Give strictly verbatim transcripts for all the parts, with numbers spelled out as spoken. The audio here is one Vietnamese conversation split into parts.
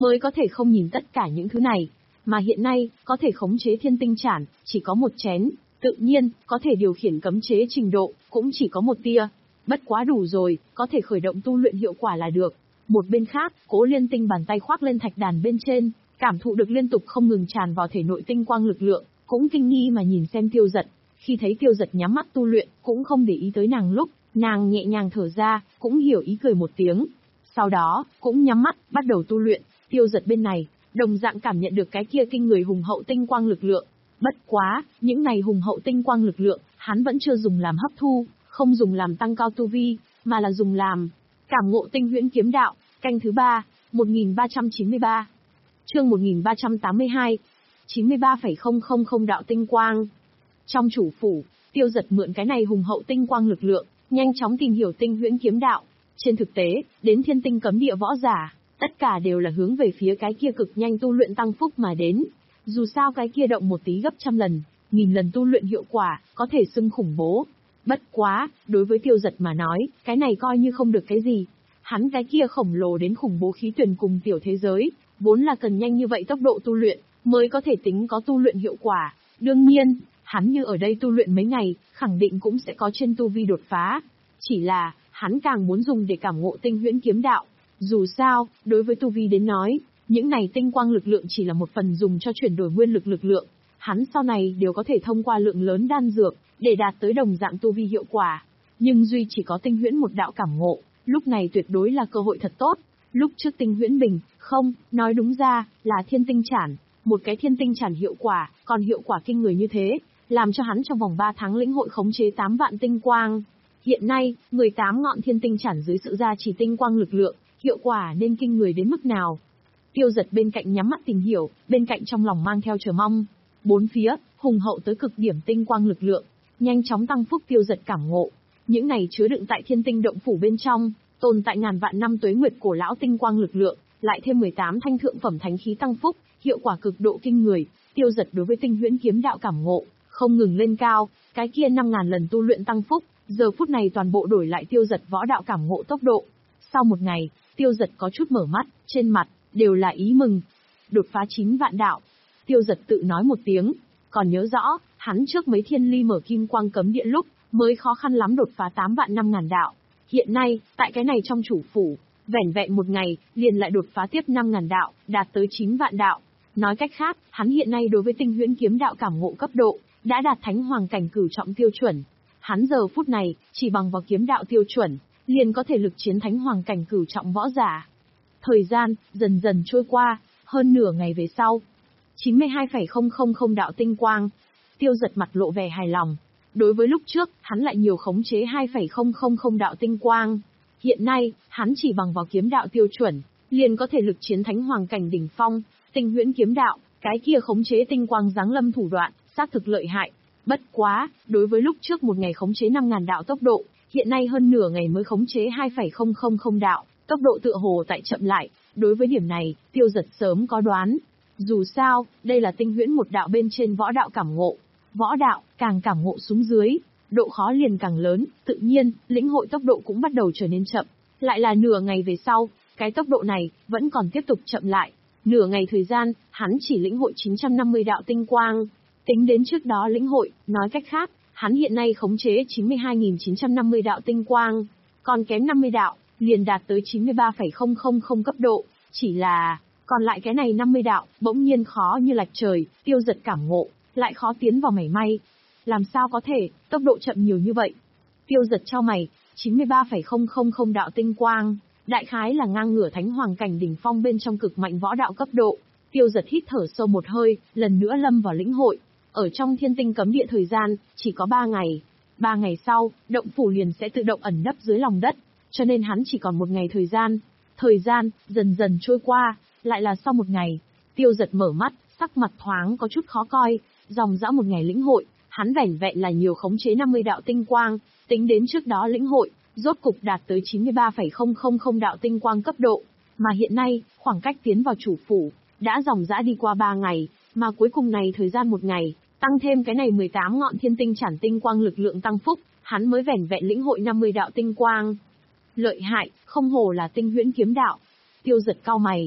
mới có thể không nhìn tất cả những thứ này. Mà hiện nay, có thể khống chế thiên tinh chản, chỉ có một chén. Tự nhiên, có thể điều khiển cấm chế trình độ, cũng chỉ có một tia. Bất quá đủ rồi, có thể khởi động tu luyện hiệu quả là được. Một bên khác, Cố Liên Tinh bàn tay khoác lên thạch đàn bên trên, cảm thụ được liên tục không ngừng tràn vào thể nội tinh quang lực lượng, cũng kinh nghi mà nhìn xem Tiêu Dật. Khi thấy Tiêu Dật nhắm mắt tu luyện, cũng không để ý tới nàng lúc, nàng nhẹ nhàng thở ra, cũng hiểu ý cười một tiếng. Sau đó, cũng nhắm mắt, bắt đầu tu luyện. Tiêu Dật bên này, đồng dạng cảm nhận được cái kia kinh người hùng hậu tinh quang lực lượng. Bất quá, những này hùng hậu tinh quang lực lượng, hắn vẫn chưa dùng làm hấp thu, không dùng làm tăng cao tu vi, mà là dùng làm cảm ngộ tinh huyễn kiếm đạo, canh thứ ba, một nghìn ba trăm chín mươi ba. Chương một nghìn ba trăm tám mươi hai. chín mươi ba phẩy không không không đạo tinh quang. Trong chủ phủ, Tiêu Dật mượn cái này hùng hậu tinh quang lực lượng, nhanh chóng tìm hiểu tinh huyễn kiếm đạo. Trên thực tế, đến thiên tinh cấm địa võ giả, tất cả đều là hướng về phía cái kia cực nhanh tu luyện tăng phúc mà đến. Dù sao cái kia động một tí gấp trăm lần, nghìn lần tu luyện hiệu quả, có thể xưng khủng bố. Bất quá, đối với Tiêu Dật mà nói, cái này coi như không được cái gì. Hắn cái kia khổng lồ đến khủng bố khí tuyển cùng tiểu thế giới, vốn là cần nhanh như vậy tốc độ tu luyện, mới có thể tính có tu luyện hiệu quả. Đương nhiên, hắn như ở đây tu luyện mấy ngày, khẳng định cũng sẽ có trên tu vi đột phá. Chỉ là, hắn càng muốn dùng để cảm ngộ tinh huyễn kiếm đạo. Dù sao, đối với tu vi đến nói, những này tinh quang lực lượng chỉ là một phần dùng cho chuyển đổi nguyên lực lực lượng. Hắn sau này đều có thể thông qua lượng lớn đan dược, để đạt tới đồng dạng tu vi hiệu quả. Nhưng duy chỉ có tinh huyễn một đạo cảm ngộ, lúc này tuyệt đối là cơ hội thật tốt. Lúc trước tinh huyễn bình, không, nói đúng ra, là thiên tinh chản. Một cái thiên tinh chản hiệu quả, còn hiệu quả kinh người như thế, làm cho hắn trong vòng ba tháng lĩnh hội khống chế tám vạn tinh quang. Hiện nay, mười tám ngọn thiên tinh chản dưới sự gia trì tinh quang lực lượng, hiệu quả nên kinh người đến mức nào. Tiêu Dật bên cạnh nhắm mắt tìm hiểu, bên cạnh trong lòng mang theo chờ mong. Bốn phía, hùng hậu tới cực điểm tinh quang lực lượng, nhanh chóng tăng phúc Tiêu Dật cảm ngộ. Những này chứa đựng tại thiên tinh động phủ bên trong, tồn tại ngàn vạn năm tuế nguyệt cổ lão tinh quang lực lượng, lại thêm mười tám thanh thượng phẩm thánh khí tăng phúc, hiệu quả cực độ kinh người. Tiêu Dật đối với tinh huyễn kiếm đạo cảm ngộ, không ngừng lên cao, cái kia năm ngàn lần tu luyện tăng phúc, giờ phút này toàn bộ đổi lại Tiêu Dật võ đạo cảm ngộ tốc độ. Sau một ngày, Tiêu Dật có chút mở mắt, trên mặt đều là ý mừng. Đột phá chín vạn đạo. Tiêu Dật tự nói một tiếng, còn nhớ rõ, hắn trước mấy thiên ly mở kim quang cấm địa lúc, mới khó khăn lắm đột phá tám vạn năm ngàn đạo. Hiện nay, tại cái này trong chủ phủ, vẻn vẹn một ngày, liền lại đột phá tiếp năm ngàn đạo, đạt tới chín vạn đạo. Nói cách khác, hắn hiện nay đối với tinh huyễn kiếm đạo cảm ngộ cấp độ, đã đạt thánh hoàng cảnh cửu trọng tiêu chuẩn. Hắn giờ phút này, chỉ bằng vào kiếm đạo tiêu chuẩn, liền có thể lực chiến thánh hoàng cảnh cửu trọng võ giả. Thời gian, dần dần trôi qua, hơn nửa ngày về sau. chín mươi hai phẩy không không không đạo tinh quang. Tiêu Dật mặt lộ vẻ hài lòng. Đối với lúc trước, hắn lại nhiều khống chế hai phẩy không không không đạo tinh quang. Hiện nay, hắn chỉ bằng vào kiếm đạo tiêu chuẩn, liền có thể lực chiến thánh hoàng cảnh đỉnh phong, tinh huyễn kiếm đạo, cái kia khống chế tinh quang giáng lâm thủ đoạn, xác thực lợi hại. Bất quá, đối với lúc trước một ngày khống chế năm ngàn đạo tốc độ, hiện nay hơn nửa ngày mới khống chế hai phẩy không không không đạo, tốc độ tựa hồ tại chậm lại. Đối với điểm này, Tiêu Dật sớm có đoán. Dù sao, đây là tinh huyễn một đạo bên trên võ đạo cảm ngộ. Võ đạo, càng cảm ngộ xuống dưới, độ khó liền càng lớn, tự nhiên, lĩnh hội tốc độ cũng bắt đầu trở nên chậm. Lại là nửa ngày về sau, cái tốc độ này, vẫn còn tiếp tục chậm lại. Nửa ngày thời gian, hắn chỉ lĩnh hội chín trăm năm mươi đạo tinh quang. Tính đến trước đó lĩnh hội, nói cách khác, hắn hiện nay khống chế chín mươi hai nghìn chín trăm năm mươi đạo tinh quang. Còn kém năm mươi đạo, liền đạt tới chín mươi ba phẩy không không không cấp độ. Chỉ là, còn lại cái này năm mươi đạo, bỗng nhiên khó như lạch trời, Tiêu Dật cảm ngộ, lại khó tiến vào mảy may. Làm sao có thể, tốc độ chậm nhiều như vậy? Tiêu Dật chau mày, chín mươi ba phẩy không không không đạo tinh quang, đại khái là ngang ngửa thánh hoàng cảnh đỉnh phong bên trong cực mạnh võ đạo cấp độ. Tiêu Dật hít thở sâu một hơi, lần nữa lâm vào lĩnh hội. Ở trong thiên tinh cấm địa thời gian, chỉ có ba ngày. Ba ngày sau, động phủ liền sẽ tự động ẩn nấp dưới lòng đất, cho nên hắn chỉ còn một ngày thời gian. Thời gian, dần dần trôi qua, lại là sau một ngày. Tiêu Dật mở mắt, sắc mặt thoáng có chút khó coi, dòng dã một ngày lĩnh hội, hắn vẻn vẹn là nhiều khống chế năm mươi đạo tinh quang, tính đến trước đó lĩnh hội, rốt cục đạt tới chín mươi ba phẩy không không không đạo tinh quang cấp độ. Mà hiện nay, khoảng cách tiến vào chủ phủ, đã dòng dã đi qua ba ngày, mà cuối cùng này thời gian một ngày, tăng thêm cái này mười tám ngọn thiên tinh chản tinh quang lực lượng tăng phúc, hắn mới vẻn vẹn lĩnh hội năm mươi đạo tinh quang. Lợi hại, không hổ là tinh huyễn kiếm đạo. Tiêu Dật cau mày.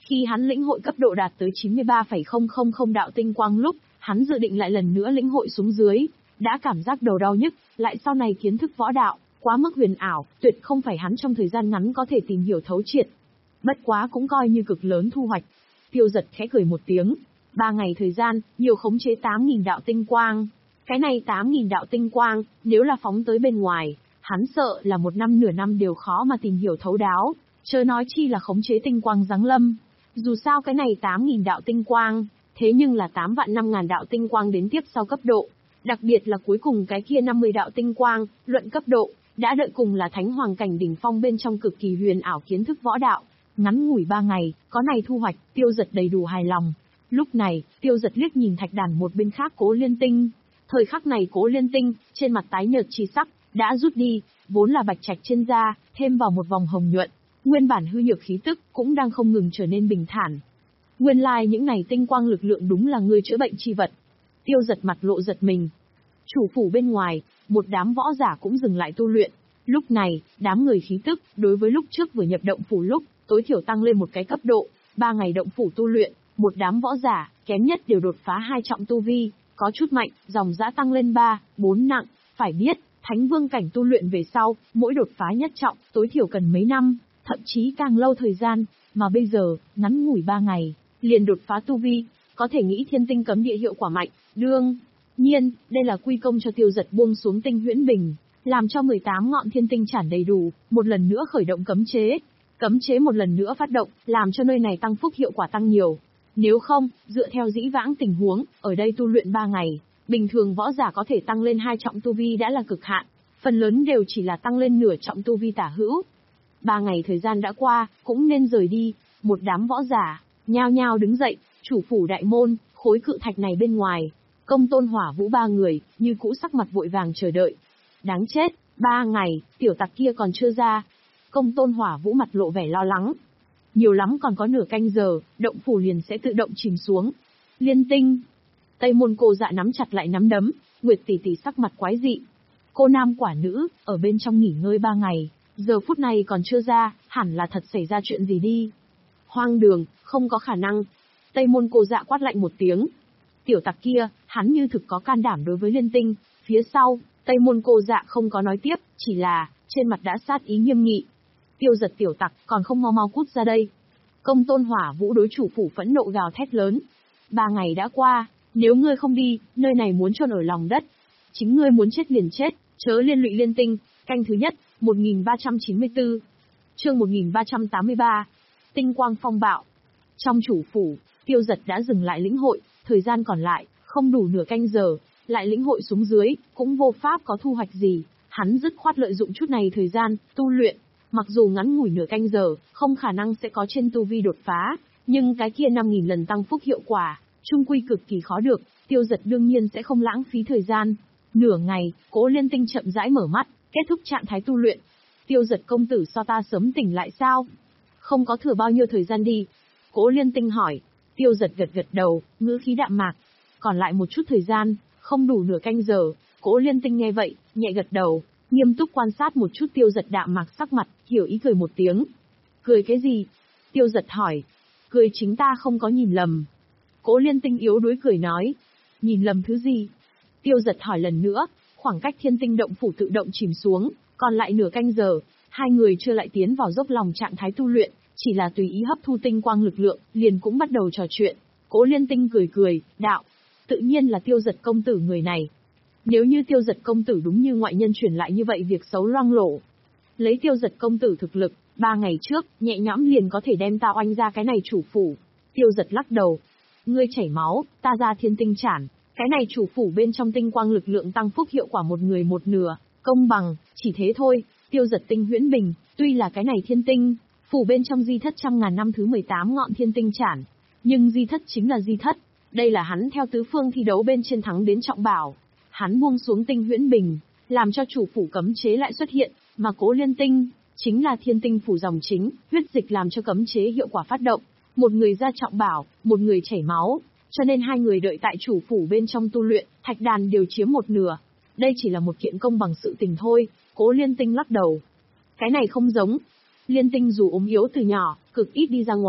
Khi hắn lĩnh hội cấp độ đạt tới chín mươi ba phẩy không không không đạo tinh quang lúc, hắn dự định lại lần nữa lĩnh hội xuống dưới, đã cảm giác đầu đau nhức, lại sau này kiến thức võ đạo, quá mức huyền ảo, tuyệt không phải hắn trong thời gian ngắn có thể tìm hiểu thấu triệt. Bất quá cũng coi như cực lớn thu hoạch. Tiêu Giật khẽ cười một tiếng, ba ngày thời gian, nhiều khống chế tám nghìn đạo tinh quang. Cái này tám nghìn đạo tinh quang, nếu là phóng tới bên ngoài, hắn sợ là một năm nửa năm đều khó mà tìm hiểu thấu đáo, chớ nói chi là khống chế tinh quang giáng lâm. Dù sao cái này tám nghìn đạo tinh quang, thế nhưng là tám vạn năm ngàn đạo tinh quang đến tiếp sau cấp độ. Đặc biệt là cuối cùng cái kia năm mươi đạo tinh quang, luận cấp độ, đã đợi cùng là thánh hoàng cảnh đỉnh phong bên trong cực kỳ huyền ảo kiến thức võ đạo. Ngắn ngủi ba ngày, có này thu hoạch, Tiêu Giật đầy đủ hài lòng. Lúc này, Tiêu Giật liếc nhìn thạch đàn một bên khác Cố Liên Tinh. Thời khắc này Cố Liên Tinh, trên mặt tái nhợt chi sắc, đã rút đi, vốn là bạch trạch trên da, thêm vào một vòng hồng nhuận. Nguyên bản hư nhược khí tức, cũng đang không ngừng trở nên bình thản. Nguyên lai like những này tinh quang lực lượng đúng là người chữa bệnh chi vật. Tiêu Giật mặt lộ giật mình. Chủ phủ bên ngoài, một đám võ giả cũng dừng lại tu luyện. Lúc này, đám người khí tức, đối với lúc trước vừa nhập động phủ lúc, tối thiểu tăng lên một cái cấp độ. Ba ngày động phủ tu luyện, một đám võ giả, kém nhất đều đột phá hai trọng tu vi, có chút mạnh, dòng dã tăng lên ba, bốn nặng. Phải biết, thánh vương cảnh tu luyện về sau, mỗi đột phá nhất trọng, tối thiểu cần mấy năm, thậm chí càng lâu thời gian, mà bây giờ, ngắn ngủi ba ngày, liền đột phá tu vi, có thể nghĩ thiên tinh cấm địa hiệu quả mạnh, đương nhiên, đây là quy công cho Tiêu Giật buông xuống tinh huyễn bình, làm cho mười tám ngọn thiên tinh chản đầy đủ, một lần nữa khởi động cấm chế. Cấm chế một lần nữa phát động, làm cho nơi này tăng phúc hiệu quả tăng nhiều. Nếu không, dựa theo dĩ vãng tình huống, ở đây tu luyện ba ngày, bình thường võ giả có thể tăng lên hai trọng tu vi đã là cực hạn, phần lớn đều chỉ là tăng lên nửa trọng tu vi tả hữu. Ba ngày thời gian đã qua, cũng nên rời đi, một đám võ giả, nhao nhao đứng dậy, chủ phủ đại môn, khối cự thạch này bên ngoài, Công Tôn Hỏa Vũ ba người, như cũ sắc mặt vội vàng chờ đợi. Đáng chết, ba ngày, tiểu tặc kia còn chưa ra. Công Tôn Hỏa Vũ mặt lộ vẻ lo lắng. Nhiều lắm còn có nửa canh giờ, động phủ liền sẽ tự động chìm xuống. Liên Tinh. Tây Môn Cô Dạ nắm chặt lại nắm đấm, Nguyệt tỷ tỷ sắc mặt quái dị. Cô nam quả nữ, ở bên trong nghỉ ngơi ba ngày, giờ phút này còn chưa ra, hẳn là thật xảy ra chuyện gì đi. Hoang đường, không có khả năng. Tây Môn Cô Dạ quát lạnh một tiếng. Tiểu tặc kia, hắn như thực có can đảm đối với Liên Tinh. Phía sau, Tây Môn Cô Dạ không có nói tiếp, chỉ là, trên mặt đã sát ý nghiêm nghị. Tiêu Giật tiểu tặc, còn không mau mau cút ra đây. Công Tôn Hỏa Vũ đối chủ phủ phẫn nộ gào thét lớn. Ba ngày đã qua, nếu ngươi không đi, nơi này muốn chôn ở lòng đất. Chính ngươi muốn chết liền chết, chớ liên lụy Liên Tinh. Canh thứ nhất, một nghìn ba trăm chín mươi tư. Chương một nghìn ba trăm tám mươi ba. Tinh quang phong bạo. Trong chủ phủ, Tiêu Giật đã dừng lại lĩnh hội, thời gian còn lại, không đủ nửa canh giờ, lại lĩnh hội xuống dưới, cũng vô pháp có thu hoạch gì. Hắn dứt khoát lợi dụng chút này thời gian, tu luyện. Mặc dù ngắn ngủi nửa canh giờ, không khả năng sẽ có trên tu vi đột phá, nhưng cái kia năm nghìn lần tăng phúc hiệu quả, trung quy cực kỳ khó được, Tiêu Giật đương nhiên sẽ không lãng phí thời gian. Nửa ngày, Cố Liên Tinh chậm rãi mở mắt, kết thúc trạng thái tu luyện. Tiêu Giật công tử so ta sớm tỉnh lại sao? Không có thừa bao nhiêu thời gian đi. Cố Liên Tinh hỏi. Tiêu Giật gật gật đầu, ngữ khí đạm mạc. Còn lại một chút thời gian, không đủ nửa canh giờ. Cố Liên Tinh nghe vậy, nhẹ gật đầu, nghiêm túc quan sát một chút Tiêu Giật đạm mạc sắc mặt, hiểu ý cười một tiếng. Cười cái gì? Tiêu Giật hỏi. Cười chính ta không có nhìn lầm. Cố Liên Tinh yếu đuối cười nói. Nhìn lầm thứ gì? Tiêu Giật hỏi lần nữa, khoảng cách thiên tinh động phủ tự động chìm xuống, còn lại nửa canh giờ, hai người chưa lại tiến vào dốc lòng trạng thái tu luyện, chỉ là tùy ý hấp thu tinh quang lực lượng, liền cũng bắt đầu trò chuyện. Cố Liên Tinh cười cười, đạo, tự nhiên là Tiêu Giật công tử người này. Nếu như Tiêu Giật công tử đúng như ngoại nhân truyền lại như vậy việc xấu loang lổ. Lấy Tiêu Giật công tử thực lực, ba ngày trước, nhẹ nhõm liền có thể đem ta oanh ra cái này chủ phủ. Tiêu Giật lắc đầu. Ngươi chảy máu, ta ra thiên tinh chản. Cái này chủ phủ bên trong tinh quang lực lượng tăng phúc hiệu quả một người một nửa, công bằng, chỉ thế thôi. Tiêu Giật tinh huyễn bình, tuy là cái này thiên tinh, phủ bên trong di thất trăm ngàn năm thứ mười tám ngọn thiên tinh chản. Nhưng di thất chính là di thất, đây là hắn theo tứ phương thi đấu bên trên thắng đến trọng bảo. Hắn buông xuống tinh huyễn bình, làm cho chủ phủ cấm chế lại xuất hiện, mà Cố Liên Tinh, chính là thiên tinh phủ dòng chính, huyết dịch làm cho cấm chế hiệu quả phát động. Một người ra trọng bảo, một người chảy máu, cho nên hai người đợi tại chủ phủ bên trong tu luyện, thạch đàn đều chiếm một nửa. Đây chỉ là một kiện công bằng sự tình thôi, Cố Liên Tinh lắc đầu. Cái này không giống. Liên Tinh dù ốm yếu từ nhỏ, cực ít đi ra ngoài,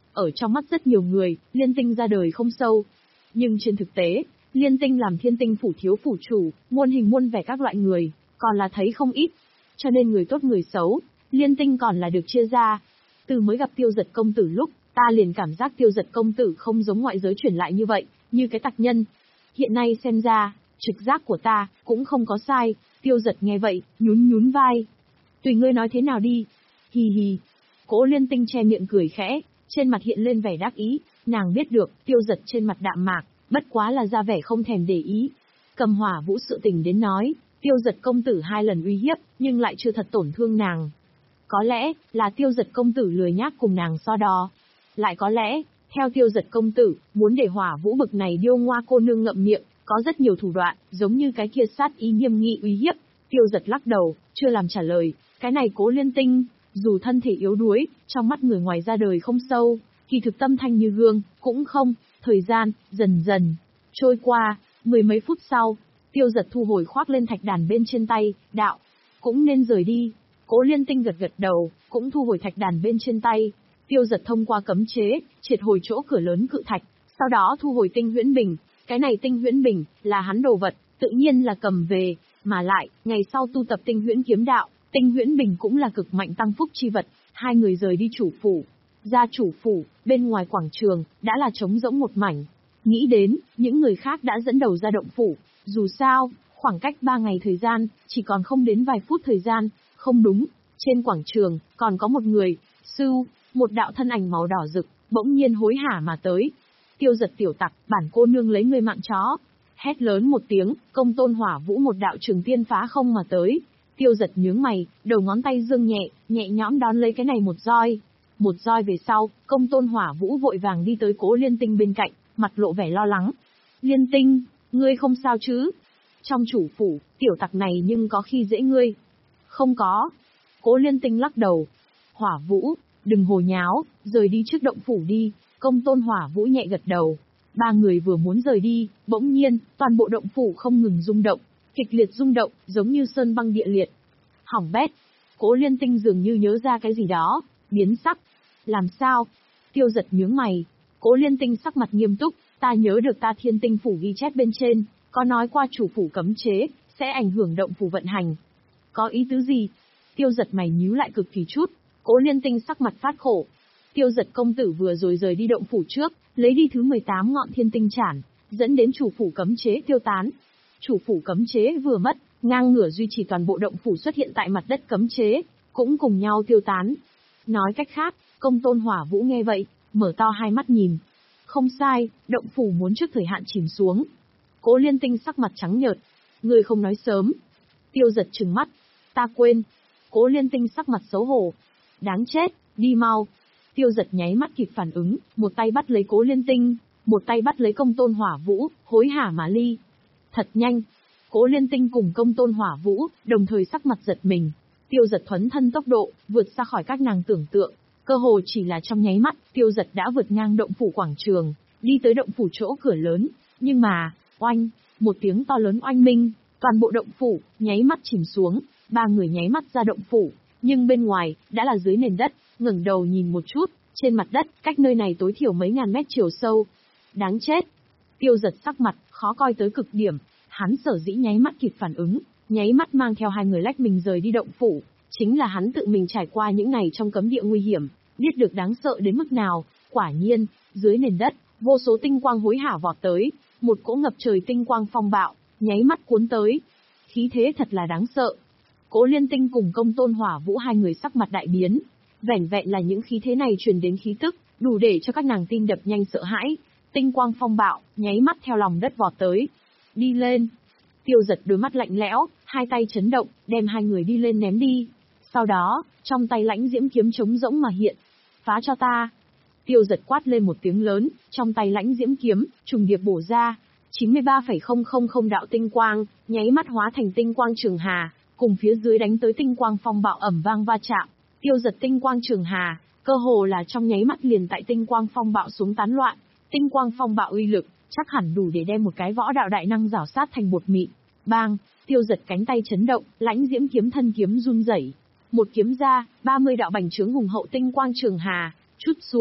Ở trong mắt rất nhiều người, Liên Tinh ra đời không sâu. Nhưng trên thực tế, Liên Tinh làm Thiên Tinh phủ thiếu phủ chủ, muôn hình muôn vẻ các loại người, còn là thấy không ít. Cho nên người tốt người xấu, Liên Tinh còn là được chia ra. Từ mới gặp Tiêu Giật công tử lúc, ta liền cảm giác Tiêu Giật công tử không giống ngoại giới truyền lại như vậy, như cái tặc nhân. Hiện nay xem ra, trực giác của ta cũng không có sai. Tiêu Giật nghe vậy, nhún nhún vai. Tùy ngươi nói thế nào đi. Hì hì. Cố Liên Tinh che miệng cười khẽ, trên mặt hiện lên vẻ đắc ý, nàng biết được, Tiêu Giật trên mặt đạm mạc, bất quá là ra vẻ không thèm để ý. Cầm Hỏa Vũ sự tình đến nói, Tiêu Giật công tử hai lần uy hiếp, nhưng lại chưa thật tổn thương nàng. Có lẽ, là Tiêu Giật công tử lười nhác cùng nàng so đo. Lại có lẽ, theo Tiêu Giật công tử, muốn để Hỏa Vũ bực này điêu ngoa cô nương ngậm miệng, có rất nhiều thủ đoạn, giống như cái kia sát ý nghiêm nghị uy hiếp. Tiêu Giật lắc đầu, chưa làm trả lời, cái này Cố Liên Tinh, dù thân thể yếu đuối, trong mắt người ngoài ra đời không sâu, kỳ thực tâm thanh như gương, cũng không. Thời gian, dần dần, trôi qua, mười mấy phút sau, Tiêu Giật thu hồi khoác lên thạch đàn bên trên tay, đạo, cũng nên rời đi. Cố Liên Tinh gật gật đầu, cũng thu hồi thạch đàn bên trên tay. Tiêu Giật thông qua cấm chế, triệt hồi chỗ cửa lớn cự thạch, sau đó thu hồi tinh huyễn bình. Cái này tinh huyễn bình, là hắn đồ vật, tự nhiên là cầm về, mà lại, ngày sau tu tập tinh huyễn kiếm đạo, tinh huyễn bình cũng là cực mạnh tăng phúc chi vật. Hai người rời đi chủ phủ. Ra chủ phủ, bên ngoài quảng trường, đã là trống rỗng một mảnh. Nghĩ đến, những người khác đã dẫn đầu ra động phủ. Dù sao, khoảng cách ba ngày thời gian, chỉ còn không đến vài phút thời gian. Không đúng, trên quảng trường, còn có một người, Sưu, một đạo thân ảnh màu đỏ rực, bỗng nhiên hối hả mà tới. Tiêu Giật tiểu tặc, bản cô nương lấy ngươi mạng chó. Hét lớn một tiếng, Công Tôn Hỏa Vũ một đạo trường tiên phá không mà tới. Tiêu Giật nhướng mày, đầu ngón tay dương nhẹ, nhẹ nhõm đón lấy cái này một roi. Một roi về sau, Công Tôn Hỏa Vũ vội vàng đi tới Cố Liên Tinh bên cạnh, mặt lộ vẻ lo lắng. Liên Tinh, ngươi không sao chứ? Trong chủ phủ, tiểu tặc này nhưng có khi dễ ngươi. Không có. Cố Liên Tinh lắc đầu. Hỏa Vũ, đừng hồ nháo, rời đi trước động phủ đi. Công Tôn Hỏa Vũ nhẹ gật đầu. Ba người vừa muốn rời đi, bỗng nhiên, toàn bộ động phủ không ngừng rung động, kịch liệt rung động, giống như sơn băng địa liệt. Hỏng bét. Cố Liên Tinh dường như nhớ ra cái gì đó, biến sắc. Làm sao? Tiêu Giật nhướng mày. Cố Liên Tinh sắc mặt nghiêm túc, ta nhớ được ta Thiên Tinh phủ ghi chép bên trên, có nói qua chủ phủ cấm chế, sẽ ảnh hưởng động phủ vận hành. Có ý tứ gì? Tiêu Giật mày nhíu lại cực kỳ chút. Cố Liên Tinh sắc mặt phát khổ. Tiêu Giật công tử vừa rồi rời đi động phủ trước, lấy đi thứ mười tám ngọn thiên tinh chản, dẫn đến chủ phủ cấm chế tiêu tán. Chủ phủ cấm chế vừa mất, ngang ngửa duy trì toàn bộ động phủ xuất hiện tại mặt đất cấm chế, cũng cùng nhau tiêu tán. Nói cách khác, Công Tôn Hỏa Vũ nghe vậy, mở to hai mắt nhìn. Không sai, động phủ muốn trước thời hạn chìm xuống. Cố Liên Tinh sắc mặt trắng nhợt. Người không nói sớm. Tiêu Giật trừng mắt. Ta quên. Cố Liên Tinh sắc mặt xấu hổ. Đáng chết, đi mau. Tiêu Giật nháy mắt kịp phản ứng, một tay bắt lấy Cố Liên Tinh, một tay bắt lấy Công Tôn Hỏa Vũ, hối hả mà ly. Thật nhanh. Cố Liên Tinh cùng Công Tôn Hỏa Vũ, đồng thời sắc mặt giật mình. Tiêu Giật thuấn thân tốc độ, vượt xa khỏi các nàng tưởng tượng. Cơ hồ chỉ là trong nháy mắt, Tiêu Giật đã vượt ngang động phủ quảng trường, đi tới động phủ chỗ cửa lớn. Nhưng mà, oanh, một tiếng to lớn oanh minh, toàn bộ động phủ, nháy mắt chìm xuống, ba người nháy mắt ra động phủ. Nhưng bên ngoài, đã là dưới nền đất, ngẩng đầu nhìn một chút, trên mặt đất, cách nơi này tối thiểu mấy ngàn mét chiều sâu. Đáng chết. Tiêu Giật sắc mặt, khó coi tới cực điểm, hắn sở dĩ nháy mắt kịp phản ứng, nháy mắt mang theo hai người lách mình rời đi động phủ, chính là hắn tự mình trải qua những ngày trong cấm địa nguy hiểm, biết được đáng sợ đến mức nào. Quả nhiên, dưới nền đất, vô số tinh quang hối hả vọt tới, một cỗ ngập trời tinh quang phong bạo, nháy mắt cuốn tới. Khí thế thật là đáng sợ. Cố Liên Tinh cùng Công Tôn Hỏa Vũ hai người sắc mặt đại biến. Vẻn vẹn là những khí thế này truyền đến khí tức, đủ để cho các nàng tim đập nhanh sợ hãi. Tinh quang phong bạo, nháy mắt theo lòng đất vọt tới. Đi lên. Tiêu Giật đôi mắt lạnh lẽo, hai tay chấn động, đem hai người đi lên ném đi. Sau đó, trong tay lãnh diễm kiếm trống rỗng mà hiện. Phá cho ta. Tiêu Giật quát lên một tiếng lớn, trong tay lãnh diễm kiếm, trùng điệp bổ ra. chín mươi ba phẩy không không không đạo tinh quang, nháy mắt hóa thành tinh quang trường hà, cùng phía dưới đánh tới tinh quang phong bạo ẩm vang va chạm. Tiêu Giật tinh quang trường hà, cơ hồ là trong nháy mắt liền tại tinh quang phong bạo xuống tán loạn. Tinh quang phong bạo uy lực, chắc hẳn đủ để đem một cái võ đạo đại năng rảo sát thành bột mịn. Bang, Tiêu Giật cánh tay chấn động, lãnh diễm kiếm thân kiếm run rẩy. Một kiếm ra, ba mươi đạo bành trướng hùng hậu tinh quang trường hà, chút xuống,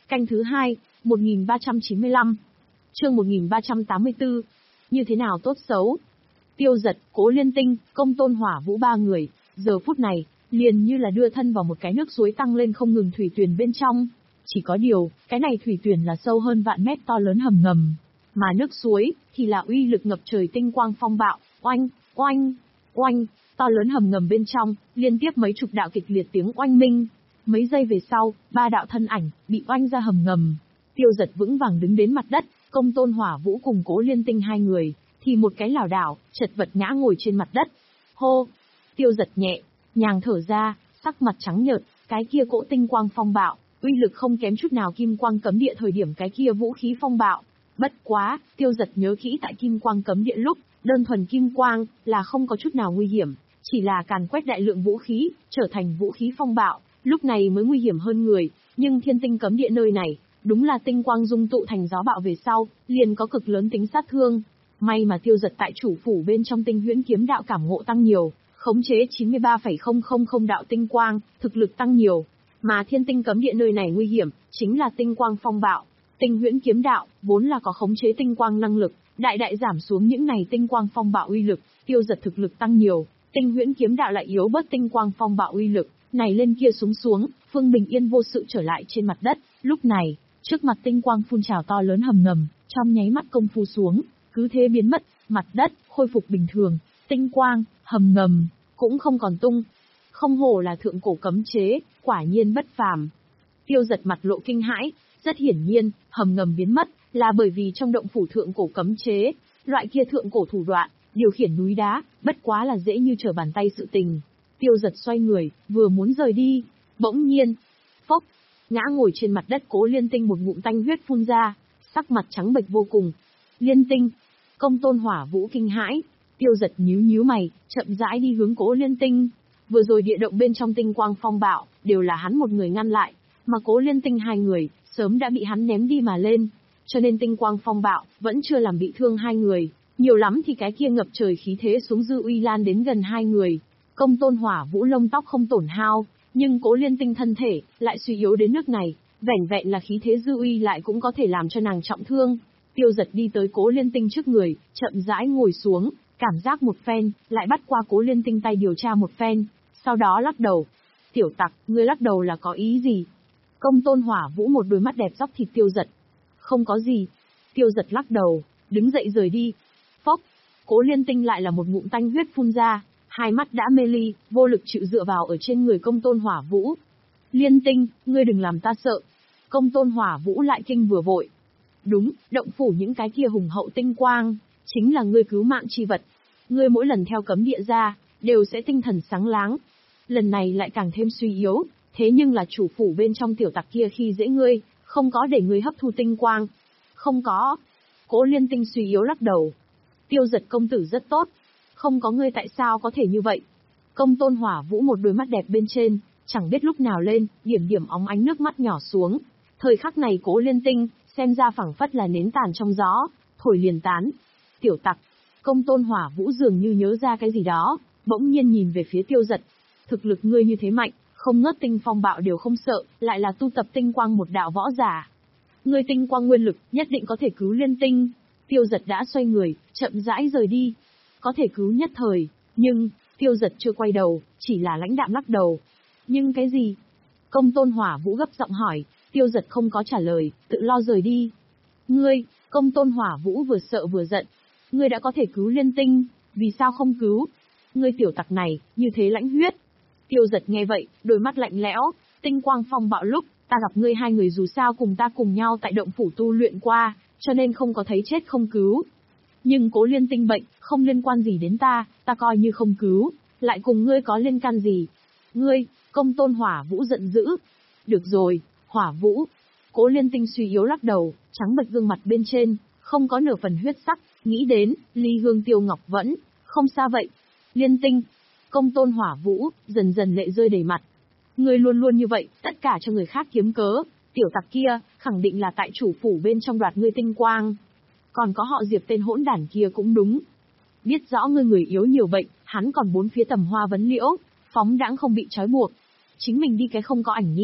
Canh thứ hai, một nghìn ba trăm chín mươi lăm. Chương một nghìn ba trăm tám mươi tư. Như thế nào tốt xấu? Tiêu Dật, Cố Liên Tinh, Công Tôn Hỏa Vũ ba người, giờ phút này, liền như là đưa thân vào một cái nước suối tăng lên không ngừng thủy tuyền bên trong. Chỉ có điều, cái này thủy tuyền là sâu hơn vạn mét to lớn hầm ngầm. Mà nước suối, thì là uy lực ngập trời tinh quang phong bạo, oanh, oanh, oanh, to lớn hầm ngầm bên trong, liên tiếp mấy chục đạo kịch liệt tiếng oanh minh. Mấy giây về sau, ba đạo thân ảnh, bị oanh ra hầm ngầm. Tiêu Dật vững vàng đứng đến mặt đất, Công Tôn Hỏa Vũ cùng Cố Liên Tinh hai người, thì một cái lảo đảo, chật vật ngã ngồi trên mặt đất. Hô! Tiêu Dật nhẹ, nhàng thở ra, sắc mặt trắng nhợt, cái kia cỗ tinh quang phong bạo, uy lực không kém chút nào kim quang cấm địa thời điểm cái kia vũ khí phong bạo. Bất quá, Tiêu Dật nhớ kỹ tại kim quang cấm địa lúc, đơn thuần kim quang, là không có chút nào nguy hiểm, chỉ là càn quét đại lượng vũ khí, trở thành vũ khí phong bạo, lúc này mới nguy hiểm hơn người, nhưng thiên tinh cấm địa nơi này, đúng là tinh quang dung tụ thành gió bạo về sau, liền có cực lớn tính sát thương. May mà Tiêu Dật tại chủ phủ bên trong tinh huyễn kiếm đạo cảm ngộ tăng nhiều, khống chế chín mươi ba phẩy không không không đạo tinh quang, thực lực tăng nhiều. Mà thiên tinh cấm địa nơi này nguy hiểm, chính là tinh quang phong bạo. Tinh huyễn kiếm đạo, vốn là có khống chế tinh quang năng lực, đại đại giảm xuống những này tinh quang phong bạo uy lực, Tiêu Dật thực lực tăng nhiều, tinh huyễn kiếm đạo lại yếu bớt tinh quang phong bạo uy lực, này lên kia xuống xuống, Phương Bình Yên vô sự trở lại trên mặt đất, lúc này, trước mặt tinh quang phun trào to lớn hầm ngầm, trong nháy mắt công phu xuống, cứ thế biến mất, mặt đất khôi phục bình thường, tinh quang, hầm ngầm cũng không còn tung. Không hổ là thượng cổ cấm chế, quả nhiên bất phàm. Tiêu Dật mặt lộ kinh hãi, rất hiển nhiên, hầm ngầm biến mất là bởi vì trong động phủ thượng cổ cấm chế, loại kia thượng cổ thủ đoạn, điều khiển núi đá, bất quá là dễ như trở bàn tay sự tình. Tiêu Dật xoay người, vừa muốn rời đi, bỗng nhiên, phốc, ngã ngồi trên mặt đất Cố Liên Tinh một ngụm tanh huyết phun ra, sắc mặt trắng bệch vô cùng. Liên Tinh, Công Tôn Hỏa Vũ kinh hãi, Tiêu Dật nhíu nhíu mày, chậm rãi đi hướng Cố Liên Tinh. Vừa rồi địa động bên trong tinh quang phong bạo, đều là hắn một người ngăn lại, mà Cố Liên Tinh hai người, sớm đã bị hắn ném đi mà lên, cho nên tinh quang phong bạo, vẫn chưa làm bị thương hai người, nhiều lắm thì cái kia ngập trời khí thế xuống dư uy lan đến gần hai người. Công Tôn Hỏa Vũ lông tóc không tổn hao, nhưng Cố Liên Tinh thân thể, lại suy yếu đến nước này, vẻn vẹn là khí thế dư uy lại cũng có thể làm cho nàng trọng thương. Tiêu Dật đi tới Cố Liên Tinh trước người, chậm rãi ngồi xuống, cảm giác một phen, lại bắt qua Cố Liên Tinh tay điều tra một phen, sau đó lắc đầu. Tiểu tặc, ngươi lắc đầu là có ý gì? Công Tôn Hỏa Vũ một đôi mắt đẹp dóc thịt Tiêu Dật. Không có gì. Tiêu Dật lắc đầu, đứng dậy rời đi. Phốc, Cố Liên Tinh lại là một ngụm tanh huyết phun ra, hai mắt đã mê ly, vô lực chịu dựa vào ở trên người Công Tôn Hỏa Vũ. Liên Tinh, ngươi đừng làm ta sợ. Công Tôn Hỏa Vũ lại kinh vừa vội. Đúng, động phủ những cái kia hùng hậu tinh quang, chính là ngươi cứu mạng chi vật. Ngươi mỗi lần theo cấm địa ra, đều sẽ tinh thần sáng láng. Lần này lại càng thêm suy yếu, thế nhưng là chủ phủ bên trong tiểu tặc kia khi dễ ngươi, không có để ngươi hấp thu tinh quang. Không có. Cố Liên Tinh suy yếu lắc đầu. Tiêu Dật công tử rất tốt. Không có ngươi tại sao có thể như vậy? Công Tôn Hỏa Vũ một đôi mắt đẹp bên trên, chẳng biết lúc nào lên, điểm điểm óng ánh nước mắt nhỏ xuống. Thời khắc này Cố Liên Tinh, xem ra phảng phất là nến tàn trong gió, thổi liền tán. Tiểu tặc. Công Tôn Hỏa Vũ dường như nhớ ra cái gì đó, bỗng nhiên nhìn về phía Tiêu Dật. Thực lực ngươi như thế mạnh, không ngớt tinh phong bạo đều không sợ, lại là tu tập tinh quang một đạo võ giả. Ngươi tinh quang nguyên lực, nhất định có thể cứu Liên Tinh. Tiêu Dật đã xoay người, chậm rãi rời đi. Có thể cứu nhất thời, nhưng, Tiêu Dật chưa quay đầu, chỉ là lãnh đạm lắc đầu. Nhưng cái gì? Công Tôn Hỏa Vũ gấp giọng hỏi, Tiêu Dật không có trả lời, tự lo rời đi. Ngươi, Công Tôn Hỏa Vũ vừa sợ vừa giận. Ngươi đã có thể cứu Liên Tinh, vì sao không cứu? Ngươi tiểu tặc này, như thế lãnh huyết. Tiêu Dật nghe vậy, đôi mắt lạnh lẽo, tinh quang phong bạo lúc, ta gặp ngươi hai người dù sao cùng ta cùng nhau tại động phủ tu luyện qua, cho nên không có thấy chết không cứu. Nhưng Cố Liên Tinh bệnh, không liên quan gì đến ta, ta coi như không cứu, lại cùng ngươi có liên can gì? Ngươi, Công Tôn Hỏa Vũ giận dữ. Được rồi, Hỏa Vũ. Cố Liên Tinh suy yếu lắc đầu, trắng bệch gương mặt bên trên, không có nửa phần huyết sắc, nghĩ đến, ly hương Tiêu Ngọc vẫn, không sao vậy. Liên Tinh. Công Tôn Hỏa Vũ, dần dần lệ rơi đầy mặt. Ngươi luôn luôn như vậy, tất cả cho người khác kiếm cớ, tiểu tặc kia, khẳng định là tại chủ phủ bên trong đoạt ngươi tinh quang. Còn có họ Diệp tên hỗn đản kia cũng đúng. Biết rõ ngươi người yếu nhiều bệnh, hắn còn bốn phía tầm hoa vấn liễu, phóng đãng không bị trói buộc. Chính mình đi cái không có ảnh nhi,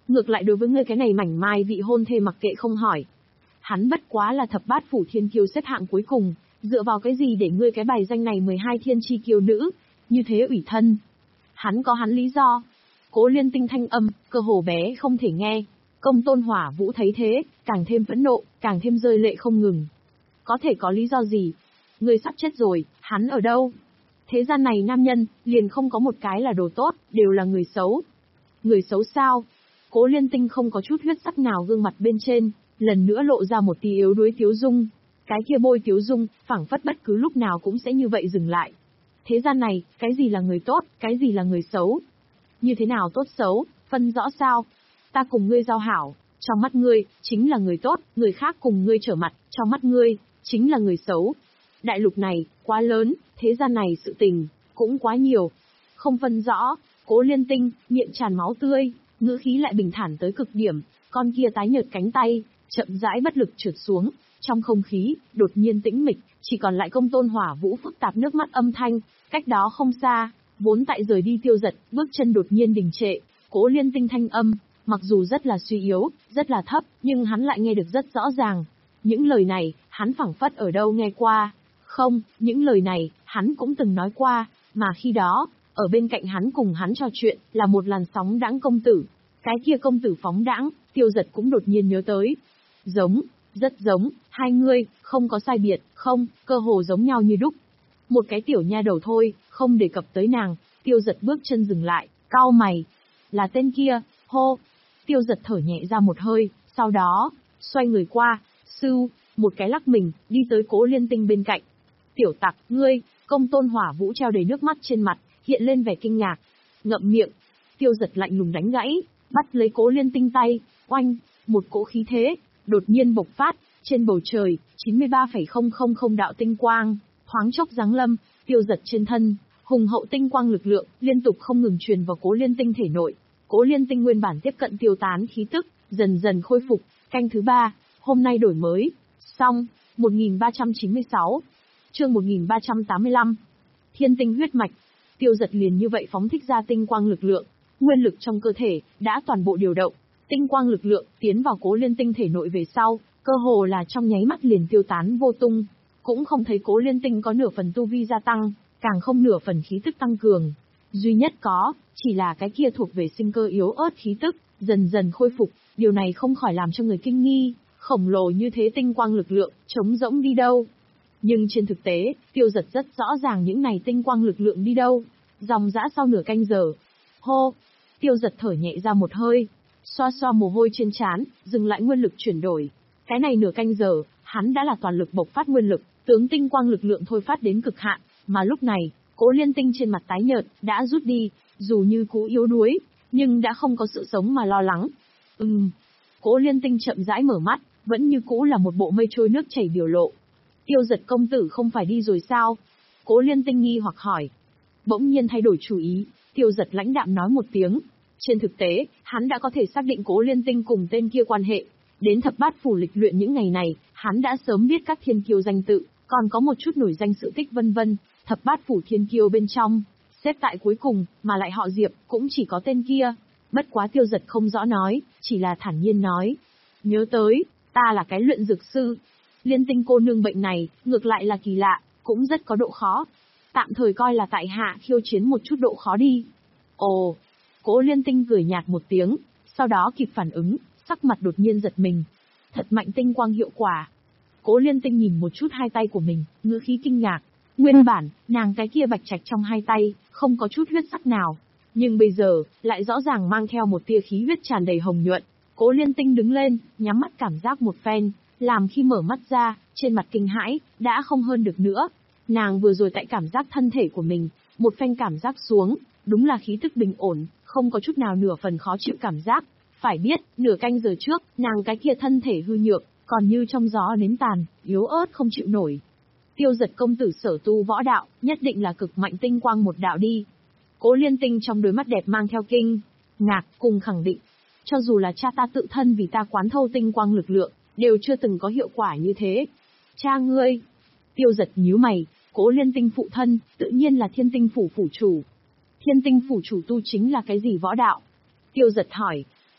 Ngược lại đối với ngươi cái này mảnh mai vị hôn thê mặc kệ không hỏi. Hắn bất quá là thập bát phủ thiên kiêu xếp hạng cuối cùng, dựa vào cái gì để ngươi cái bài danh này mười hai thiên chi kiêu nữ, như thế ủy thân. Hắn có hắn lý do. Cố Liên Tinh thanh âm, cơ hồ bé không thể nghe. Công Tôn Hỏa Vũ thấy thế, càng thêm phẫn nộ, càng thêm rơi lệ không ngừng. Có thể có lý do gì? Ngươi sắp chết rồi, hắn ở đâu? Thế gian này nam nhân, liền không có một cái là đồ tốt, đều là người xấu. Người xấu sao? Cố Liên Tinh không có chút huyết sắc nào gương mặt bên trên, lần nữa lộ ra một tí yếu đuối tiếu dung. Cái kia bôi tiếu dung, phảng phất bất cứ lúc nào cũng sẽ như vậy dừng lại. Thế gian này, cái gì là người tốt, cái gì là người xấu? Như thế nào tốt xấu, phân rõ sao? Ta cùng ngươi giao hảo, trong mắt ngươi, chính là người tốt, người khác cùng ngươi trở mặt, trong mắt ngươi, chính là người xấu. Đại lục này, quá lớn, thế gian này sự tình, cũng quá nhiều. Không phân rõ, Cố Liên Tinh, miệng tràn máu tươi, ngữ khí lại bình thản tới cực điểm, con kia tái nhợt cánh tay, chậm rãi bất lực trượt xuống, trong không khí, đột nhiên tĩnh mịch, chỉ còn lại Công Tôn Hỏa Vũ phức tạp nước mắt âm thanh, cách đó không xa, vốn tại rời đi Tiêu Giật, bước chân đột nhiên đình trệ, Cố Liên Tinh thanh âm, mặc dù rất là suy yếu, rất là thấp, nhưng hắn lại nghe được rất rõ ràng. Những lời này, hắn phảng phất ở đâu nghe qua. Không, những lời này, hắn cũng từng nói qua, mà khi đó, ở bên cạnh hắn cùng hắn trò chuyện, là một làn sóng đãng công tử. Cái kia công tử phóng đãng, Tiêu Giật cũng đột nhiên nhớ tới. Giống, rất giống, hai người, không có sai biệt, không, cơ hồ giống nhau như đúc. Một cái tiểu nha đầu thôi, không đề cập tới nàng, Tiêu Giật bước chân dừng lại, cau mày. Là tên kia, hô. Tiêu Giật thở nhẹ ra một hơi, sau đó, xoay người qua, sưu, một cái lắc mình, đi tới Cố Liên Tinh bên cạnh. Tiểu tặc, ngươi, Công Tôn Hỏa Vũ treo đầy nước mắt trên mặt, hiện lên vẻ kinh ngạc. Ngậm miệng. Tiêu Giật lạnh lùng đánh gãy, bắt lấy Cố Liên Tinh tay, oanh, một cỗ khí thế, đột nhiên bộc phát, trên bầu trời, chín mươi ba phẩy không không không đạo tinh quang, thoáng chốc giáng lâm, Tiêu Giật trên thân, hùng hậu tinh quang lực lượng, liên tục không ngừng truyền vào Cố Liên Tinh thể nội. Cố Liên Tinh nguyên bản tiếp cận tiêu tán khí tức, dần dần khôi phục, canh thứ ba, hôm nay đổi mới, xong, một nghìn ba trăm chín mươi sáu, chương một nghìn ba trăm tám mươi lăm, thiên tinh huyết mạch, Tiêu Giật liền như vậy phóng thích ra tinh quang lực lượng, nguyên lực trong cơ thể, đã toàn bộ điều động, tinh quang lực lượng, tiến vào Cố Liên Tinh thể nội về sau, cơ hồ là trong nháy mắt liền tiêu tán vô tung, cũng không thấy Cố Liên Tinh có nửa phần tu vi gia tăng, càng không nửa phần khí tức tăng cường. Duy nhất có, chỉ là cái kia thuộc về sinh cơ yếu ớt khí tức, dần dần khôi phục, điều này không khỏi làm cho người kinh nghi, khổng lồ như thế tinh quang lực lượng, trống rỗng đi đâu. Nhưng trên thực tế, Tiêu Giật rất rõ ràng những này tinh quang lực lượng đi đâu. Dòng dã sau nửa canh giờ. Hô! Tiêu Giật thở nhẹ ra một hơi, xoa xoa mồ hôi trên trán, dừng lại nguyên lực chuyển đổi. Cái này nửa canh giờ, hắn đã là toàn lực bộc phát nguyên lực, tướng tinh quang lực lượng thôi phát đến cực hạn, mà lúc này, Cố Liên Tinh trên mặt tái nhợt, đã rút đi, dù như cũ yếu đuối, nhưng đã không có sự sống mà lo lắng. Ừm. Cố Liên Tinh chậm rãi mở mắt, vẫn như cũ là một bộ mây trôi nước chảy biểu lộ. Tiêu Giật công tử không phải đi rồi sao? Cố Liên Tinh nghi hoặc hỏi. Bỗng nhiên thay đổi chủ ý, Tiêu Giật lãnh đạm nói một tiếng. Trên thực tế, hắn đã có thể xác định Cố Liên Tinh cùng tên kia quan hệ. Đến thập bát phủ lịch luyện những ngày này, hắn đã sớm biết các thiên kiêu danh tự, còn có một chút nổi danh sự tích vân vân. Thập bát phủ thiên kiêu bên trong, xếp tại cuối cùng, mà lại họ Diệp, cũng chỉ có tên kia. Bất quá Tiêu Giật không rõ nói, chỉ là thản nhiên nói. Nhớ tới, ta là cái luyện dược sư. Liên Tinh cô nương bệnh này, ngược lại là kỳ lạ, cũng rất có độ khó. Tạm thời coi là tại hạ khiêu chiến một chút độ khó đi. Ồ, Cố Liên Tinh cười nhạt một tiếng, sau đó kịp phản ứng, sắc mặt đột nhiên giật mình. Thật mạnh tinh quang hiệu quả. Cố Liên Tinh nhìn một chút hai tay của mình, ngữ khí kinh ngạc. Nguyên bản, nàng cái kia bạch trạch trong hai tay, không có chút huyết sắc nào. Nhưng bây giờ, lại rõ ràng mang theo một tia khí huyết tràn đầy hồng nhuận. Cố Liên Tinh đứng lên, nhắm mắt cảm giác một phen, làm khi mở mắt ra, trên mặt kinh hãi, đã không hơn được nữa. Nàng vừa rồi tại cảm giác thân thể của mình, một phen cảm giác xuống, đúng là khí thức bình ổn, không có chút nào nửa phần khó chịu cảm giác. Phải biết, nửa canh giờ trước, nàng cái kia thân thể hư nhược, còn như trong gió nến tàn, yếu ớt không chịu nổi. Tiêu Giật công tử sở tu võ đạo, nhất định là cực mạnh tinh quang một đạo đi. Cố Liên Tinh trong đôi mắt đẹp mang theo kinh ngạc, cùng khẳng định. Cho dù là cha ta tự thân vì ta quán thâu tinh quang lực lượng, đều chưa từng có hiệu quả như thế. Cha ngươi. Tiêu Giật nhíu mày, Cố Liên Tinh phụ thân, tự nhiên là Thiên Tinh phủ phủ chủ. Thiên Tinh phủ chủ tu chính là cái gì võ đạo? Tiêu Giật hỏi.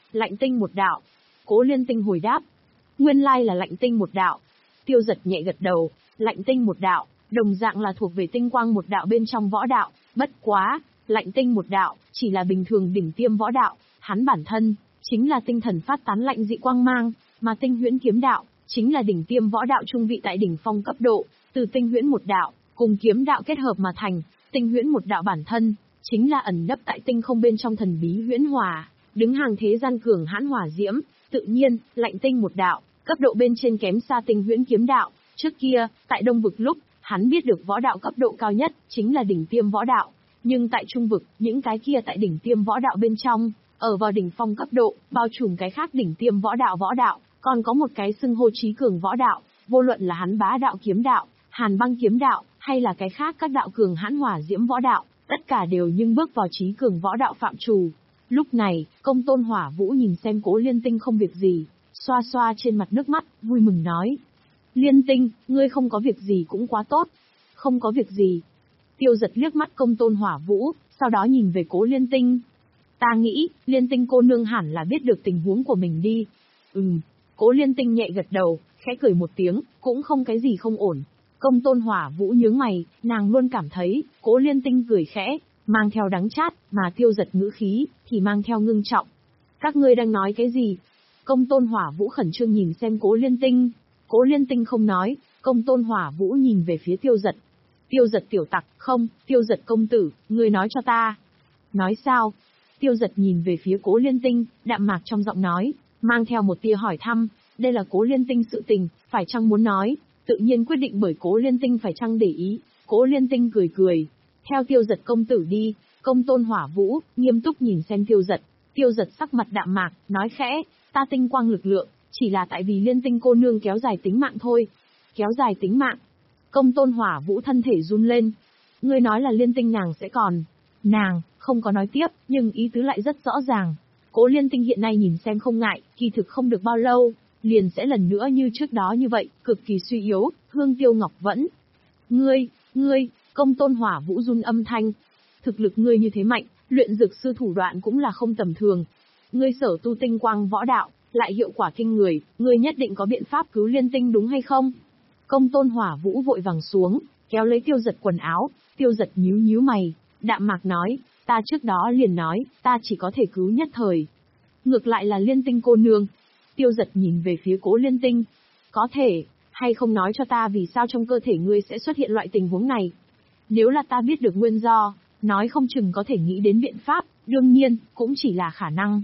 Lạnh tinh một đạo. Cố Liên Tinh hồi đáp. Nguyên lai là lạnh tinh một đạo. Tiêu Giật nhẹ gật đầu, lạnh tinh một đạo, đồng dạng là thuộc về tinh quang một đạo bên trong võ đạo, bất quá, lạnh tinh một đạo, chỉ là bình thường đỉnh tiêm võ đạo, hắn bản thân, chính là tinh thần phát tán lạnh dị quang mang, mà tinh huyễn kiếm đạo, chính là đỉnh tiêm võ đạo trung vị tại đỉnh phong cấp độ, từ tinh huyễn một đạo, cùng kiếm đạo kết hợp mà thành, tinh huyễn một đạo bản thân, chính là ẩn nấp tại tinh không bên trong thần bí huyễn hỏa, đứng hàng thế gian cường hãn hỏa diễm, tự nhiên, lạnh tinh một đạo, cấp độ bên trên kém xa tinh huyễn kiếm đạo, trước kia, tại Đông vực lúc, hắn biết được võ đạo cấp độ cao nhất, chính là đỉnh tiêm võ đạo, nhưng tại Trung vực, những cái kia tại đỉnh tiêm võ đạo bên trong, ở vào đỉnh phong cấp độ, bao trùm cái khác đỉnh tiêm võ đạo võ đạo, còn có một cái xưng hô chí cường võ đạo, vô luận là hắn bá đạo kiếm đạo, hàn băng kiếm đạo, hay là cái khác các đạo cường hãn hỏa diễm võ đạo, tất cả đều nhưng bước vào chí cường võ đạo phạm trù. Lúc này, Công Tôn Hỏa Vũ nhìn xem Cố Liên Tinh không việc gì, xoa xoa trên mặt nước mắt, vui mừng nói. Liên Tinh, ngươi không có việc gì cũng quá tốt. Không có việc gì. Tiêu Giật liếc mắt Công Tôn Hỏa Vũ, sau đó nhìn về Cố Liên Tinh. Ta nghĩ, Liên Tinh cô nương hẳn là biết được tình huống của mình đi. Ừm, Cố Liên Tinh nhẹ gật đầu, khẽ cười một tiếng, cũng không cái gì không ổn. Công Tôn Hỏa Vũ nhướng mày, nàng luôn cảm thấy, Cố Liên Tinh cười khẽ, mang theo đắng chát, mà Tiêu Giật ngữ khí, thì mang theo ngưng trọng. Các ngươi đang nói cái gì? Công Tôn Hỏa Vũ khẩn trương nhìn xem Cố Liên Tinh. Cố Liên Tinh không nói, Công Tôn Hỏa Vũ nhìn về phía Tiêu Giật. Tiêu Giật tiểu tặc, không, Tiêu Giật công tử, ngươi nói cho ta. Nói sao? Tiêu Giật nhìn về phía Cố Liên Tinh, đạm mạc trong giọng nói, mang theo một tia hỏi thăm, đây là Cố Liên Tinh sự tình, phải chăng muốn nói, tự nhiên quyết định bởi Cố Liên Tinh phải chăng để ý. Cố Liên Tinh cười cười, theo Tiêu Giật công tử đi. Công Tôn Hỏa Vũ nghiêm túc nhìn xem Tiêu Giật. Tiêu Giật sắc mặt đạm mạc, nói khẽ, ta tinh quang lực lượng, chỉ là tại vì Liên Tinh cô nương kéo dài tính mạng thôi. Kéo dài tính mạng? Công Tôn Hỏa Vũ thân thể run lên. Ngươi nói là Liên Tinh nàng sẽ còn. Nàng, không có nói tiếp, nhưng ý tứ lại rất rõ ràng. Cố Liên Tinh hiện nay nhìn xem không ngại, kỳ thực không được bao lâu, liền sẽ lần nữa như trước đó như vậy, cực kỳ suy yếu, hương tiêu ngọc vẫn. Ngươi, ngươi, Công Tôn Hỏa Vũ run âm thanh. Thực lực ngươi như thế mạnh, luyện dược sư thủ đoạn cũng là không tầm thường. Ngươi sở tu tinh quang võ đạo, lại hiệu quả kinh người, ngươi nhất định có biện pháp cứu Liên Tinh đúng hay không? Công Tôn Hỏa Vũ vội vàng xuống, kéo lấy Tiêu Giật quần áo, Tiêu Giật nhíu nhíu mày, đạm mạc nói, ta trước đó liền nói, ta chỉ có thể cứu nhất thời. Ngược lại là Liên Tinh cô nương. Tiêu Giật nhìn về phía Cố Liên Tinh. Có thể, hay không nói cho ta vì sao trong cơ thể ngươi sẽ xuất hiện loại tình huống này? Nếu là ta biết được nguyên do, nói không chừng có thể nghĩ đến biện pháp, đương nhiên, cũng chỉ là khả năng.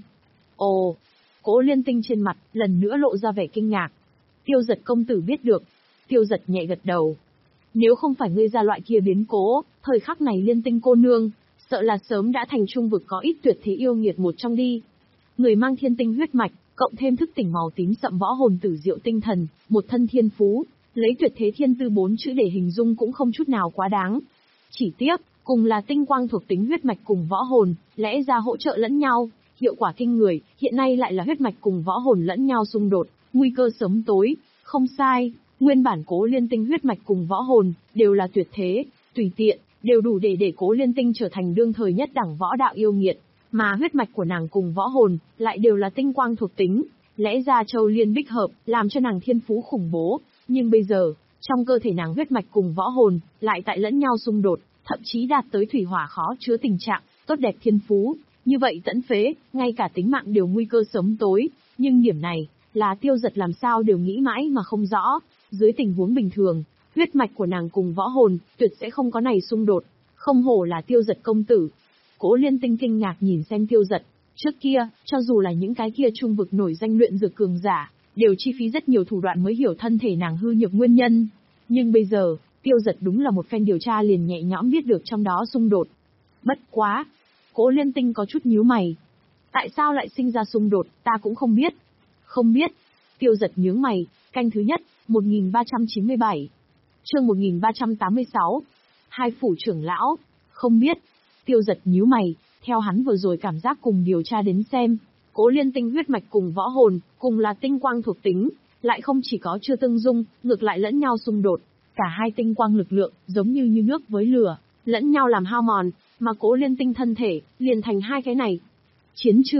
Ồ, Cố Liên Tinh trên mặt, lần nữa lộ ra vẻ kinh ngạc. Tiêu Giật công tử biết được. Tiêu Giật nhẹ gật đầu. Nếu không phải ngươi ra loại kia biến cố, thời khắc này Liên Tinh cô nương, sợ là sớm đã thành trung vực có ít tuyệt thế yêu nghiệt một trong đi. Người mang thiên tinh huyết mạch, cộng thêm thức tỉnh màu tím sậm võ hồn tử diệu tinh thần, một thân thiên phú, lấy tuyệt thế thiên tư bốn chữ để hình dung cũng không chút nào quá đáng. Chỉ tiếc, cùng là tinh quang thuộc tính huyết mạch cùng võ hồn, lẽ ra hỗ trợ lẫn nhau, hiệu quả kinh người, hiện nay lại là huyết mạch cùng võ hồn lẫn nhau xung đột, nguy cơ sớm tối, không sai, nguyên bản Cố Liên Tinh huyết mạch cùng võ hồn, đều là tuyệt thế, tùy tiện, đều đủ để để Cố Liên Tinh trở thành đương thời nhất đẳng võ đạo yêu nghiệt, mà huyết mạch của nàng cùng võ hồn, lại đều là tinh quang thuộc tính, lẽ ra châu liên bích hợp, làm cho nàng thiên phú khủng bố, nhưng bây giờ, trong cơ thể nàng huyết mạch cùng võ hồn, lại tại lẫn nhau xung đột, thậm chí đạt tới thủy hỏa khó chứa tình trạng, tốt đẹp thiên phú, như vậy tẫn phế, ngay cả tính mạng đều nguy cơ sớm tối, nhưng điểm này, là Tiêu Giật làm sao đều nghĩ mãi mà không rõ, dưới tình huống bình thường, huyết mạch của nàng cùng võ hồn, tuyệt sẽ không có này xung đột, không hổ là Tiêu Giật công tử. Cố Liên Tinh kinh ngạc nhìn xem Tiêu Giật, trước kia, cho dù là những cái kia trung vực nổi danh luyện dược cường giả, đều chi phí rất nhiều thủ đoạn mới hiểu thân thể nàng hư nhược nguyên nhân, nhưng bây giờ, Tiêu Giật đúng là một phen điều tra liền nhẹ nhõm biết được trong đó xung đột. Bất quá, Cố Liên Tinh có chút nhíu mày. Tại sao lại sinh ra xung đột, ta cũng không biết. Không biết. Tiêu Giật nhướng mày, canh thứ nhất, một nghìn ba trăm chín mươi bảy. Chương một nghìn ba trăm tám mươi sáu. Hai phủ trưởng lão, không biết. Tiêu Giật nhíu mày, theo hắn vừa rồi cảm giác cùng điều tra đến xem, Cố Liên Tinh huyết mạch cùng võ hồn, cùng là tinh quang thuộc tính, lại không chỉ có chưa tương dung, ngược lại lẫn nhau xung đột. Cả hai tinh quang lực lượng, giống như như nước với lửa, lẫn nhau làm hao mòn, mà Cố Liên Tinh thân thể, liền thành hai cái này. Chiến trường,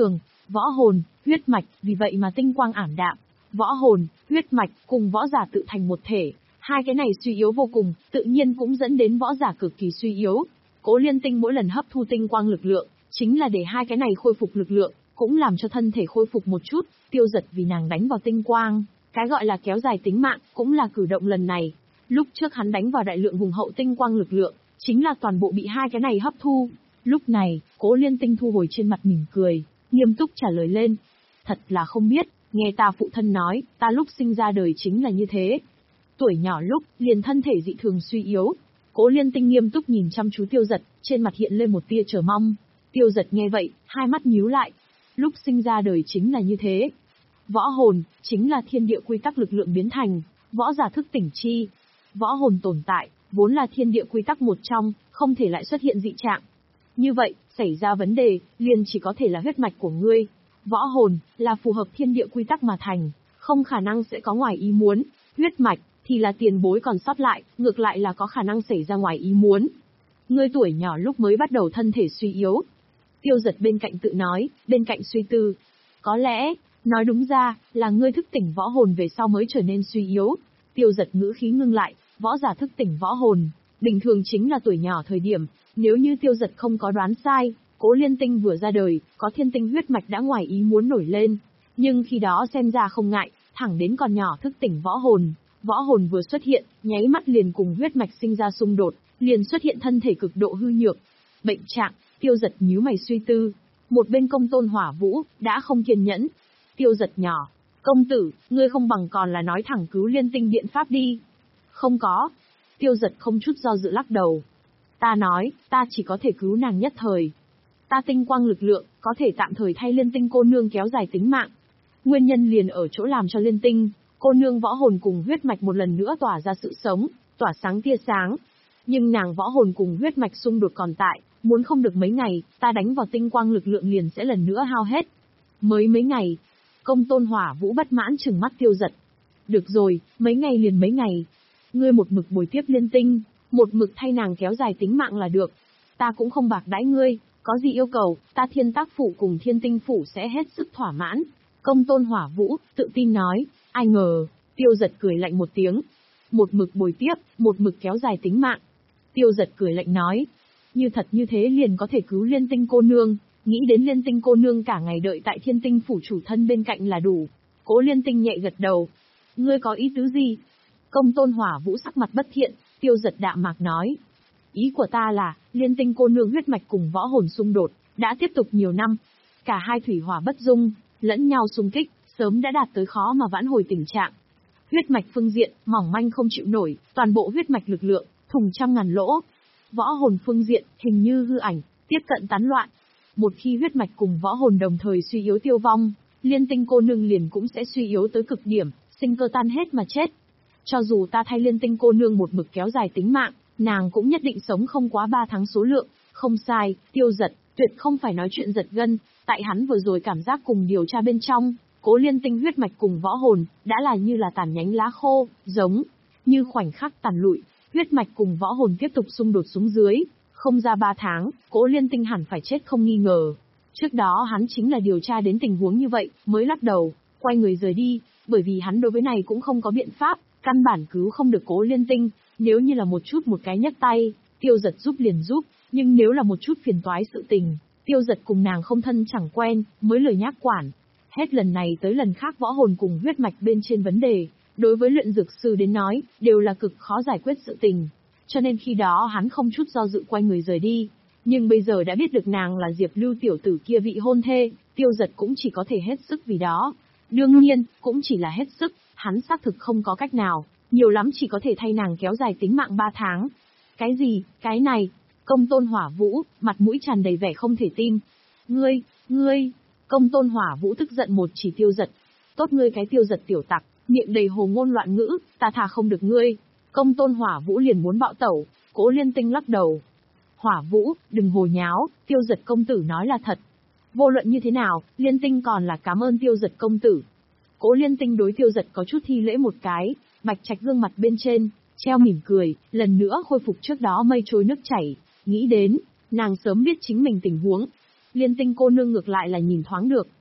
Võ hồn, huyết mạch, vì vậy mà tinh quang ảm đạm. Võ hồn, huyết mạch, cùng võ giả tự thành một thể. Hai cái này suy yếu vô cùng, tự nhiên cũng dẫn đến võ giả cực kỳ suy yếu. Cố Liên Tinh mỗi lần hấp thu tinh quang lực lượng, chính là để hai cái này khôi phục lực lượng, cũng làm cho thân thể khôi phục một chút. Tiêu Dật vì nàng đánh vào tinh quang, cái gọi là kéo dài tính mạng, cũng là cử động lần này. Lúc trước hắn đánh vào đại lượng hùng hậu tinh quang lực lượng, chính là toàn bộ bị hai cái này hấp thu. Lúc này, Cố Liên Tinh thu hồi trên mặt mỉm cười, nghiêm túc trả lời lên. Thật là không biết, nghe ta phụ thân nói, ta lúc sinh ra đời chính là như thế. Tuổi nhỏ lúc, liền thân thể dị thường suy yếu. Cố Liên Tinh nghiêm túc nhìn chăm chú Tiêu Dật, trên mặt hiện lên một tia chờ mong. Tiêu Dật nghe vậy, hai mắt nhíu lại. Lúc sinh ra đời chính là như thế. Võ hồn, chính là thiên địa quy tắc lực lượng biến thành, võ giả thức tỉnh chi. Võ hồn tồn tại, vốn là thiên địa quy tắc một trong, không thể lại xuất hiện dị trạng. Như vậy, xảy ra vấn đề, liền chỉ có thể là huyết mạch của ngươi. Võ hồn, là phù hợp thiên địa quy tắc mà thành, không khả năng sẽ có ngoài ý muốn. Huyết mạch, thì là tiền bối còn sót lại, ngược lại là có khả năng xảy ra ngoài ý muốn. Ngươi tuổi nhỏ lúc mới bắt đầu thân thể suy yếu. Tiêu Dật bên cạnh tự nói, bên cạnh suy tư. Có lẽ, nói đúng ra, là ngươi thức tỉnh võ hồn về sau mới trở nên suy yếu. Tiêu Dật ngữ khí ngưng lại, võ giả thức tỉnh võ hồn, bình thường chính là tuổi nhỏ thời điểm. Nếu như Tiêu Dật không có đoán sai, Cố Liên Tinh vừa ra đời, có thiên tinh huyết mạch đã ngoài ý muốn nổi lên. Nhưng khi đó xem ra không ngại, thẳng đến còn nhỏ thức tỉnh võ hồn. Võ hồn vừa xuất hiện, nháy mắt liền cùng huyết mạch sinh ra xung đột, liền xuất hiện thân thể cực độ hư nhược. Bệnh trạng, Tiêu Dật nhíu mày suy tư. Một bên Công Tôn Hỏa Vũ, đã không kiên nhẫn. Tiêu Dật nhỏ, công tử, ngươi không bằng còn là nói thẳng cứu Liên Tinh biện pháp đi. Không có. Tiêu Dật không chút do dự lắc đầu. Ta nói, ta chỉ có thể cứu nàng nhất thời. Ta tinh quang lực lượng, có thể tạm thời thay Liên Tinh cô nương kéo dài tính mạng. Nguyên nhân liền ở chỗ làm cho Liên Tinh cô nương võ hồn cùng huyết mạch một lần nữa tỏa ra sự sống, tỏa sáng tia sáng. Nhưng nàng võ hồn cùng huyết mạch xung đột còn tại, muốn không được mấy ngày, ta đánh vào tinh quang lực lượng liền sẽ lần nữa hao hết. Mới mấy ngày. Công Tôn Hỏa Vũ bất mãn trừng mắt Tiêu Dật. Được rồi, mấy ngày liền mấy ngày. Ngươi một mực bồi tiếp Liên Tinh, một mực thay nàng kéo dài tính mạng là được. Ta cũng không bạc đãi ngươi, có gì yêu cầu, ta Thiên Tác Phủ cùng Thiên Tinh Phủ sẽ hết sức thỏa mãn. Công Tôn Hỏa Vũ, tự tin nói. Ai ngờ, Tiêu Dật cười lạnh một tiếng. Một mực bồi tiếp, một mực kéo dài tính mạng. Tiêu Dật cười lạnh nói. Như thật như thế liền có thể cứu Liên Tinh cô nương, nghĩ đến Liên Tinh cô nương cả ngày đợi tại Thiên Tinh Phủ chủ thân bên cạnh là đủ. Cố Liên Tinh nhẹ gật đầu. Ngươi có ý tứ gì? Công Tôn Hỏa Vũ sắc mặt bất thiện, Tiêu Dật đạm mạc nói. Ý của ta là, Liên Tinh cô nương huyết mạch cùng võ hồn xung đột, đã tiếp tục nhiều năm. Cả hai thủy hỏa bất dung, lẫn nhau xung kích, sớm đã đạt tới khó mà vãn hồi tình trạng. Huyết mạch phương diện, mỏng manh không chịu nổi, toàn bộ huyết mạch lực lượng, thùng trăm ngàn lỗ. Võ hồn phương diện, hình như hư ảnh, tiếp cận tán loạn. Một khi huyết mạch cùng võ hồn đồng thời suy yếu tiêu vong, Liên Tinh cô nương liền cũng sẽ suy yếu tới cực điểm, sinh cơ tan hết mà chết. Cho dù ta thay Liên Tinh cô nương một mực kéo dài tính mạng, nàng cũng nhất định sống không quá ba tháng số lượng. Không sai, Tiêu Dật, tuyệt không phải nói chuyện giật gân, tại hắn vừa rồi cảm giác cùng điều tra bên trong, Cố Liên Tinh huyết mạch cùng võ hồn, đã là như là tàn nhánh lá khô, giống như khoảnh khắc tàn lụi, huyết mạch cùng võ hồn tiếp tục xung đột xuống dưới, không ra ba tháng, Cố Liên Tinh hẳn phải chết không nghi ngờ. Trước đó hắn chính là điều tra đến tình huống như vậy, mới lắc đầu, quay người rời đi, bởi vì hắn đối với này cũng không có biện pháp, căn bản cứu không được Cố Liên Tinh, nếu như là một chút một cái nhấc tay, Tiêu Dật giúp liền giúp, nhưng nếu là một chút phiền toái sự tình, Tiêu Dật cùng nàng không thân chẳng quen, mới lời nhắc quản. Hết lần này tới lần khác võ hồn cùng huyết mạch bên trên vấn đề, đối với luyện dược sư đến nói, đều là cực khó giải quyết sự tình. Cho nên khi đó hắn không chút do dự quay người rời đi. Nhưng bây giờ đã biết được nàng là Diệp Lưu tiểu tử kia vị hôn thê, Tiêu Dật cũng chỉ có thể hết sức vì đó. Đương nhiên, cũng chỉ là hết sức, hắn xác thực không có cách nào, nhiều lắm chỉ có thể thay nàng kéo dài tính mạng ba tháng. Cái gì, cái này? Công Tôn Hỏa Vũ, mặt mũi tràn đầy vẻ không thể tin. Ngươi, ngươi... Công Tôn Hỏa Vũ tức giận một chỉ Tiêu Dật. Tốt ngươi cái Tiêu Dật tiểu tặc, miệng đầy hồ ngôn loạn ngữ, ta thà không được ngươi. Công Tôn Hỏa Vũ liền muốn bạo tẩu, Cố Liên Tinh lắc đầu. Hỏa Vũ, đừng hồ nháo, Tiêu Dật công tử nói là thật. Vô luận như thế nào, Liên Tinh còn là cảm ơn Tiêu Dật công tử. Cố Liên Tinh đối Tiêu Dật có chút thi lễ một cái, bạch trạch gương mặt bên trên, treo mỉm cười, lần nữa khôi phục trước đó mây trôi nước chảy, nghĩ đến, nàng sớm biết chính mình tình huống. Liên Tinh cô nương ngược lại là nhìn thoáng được.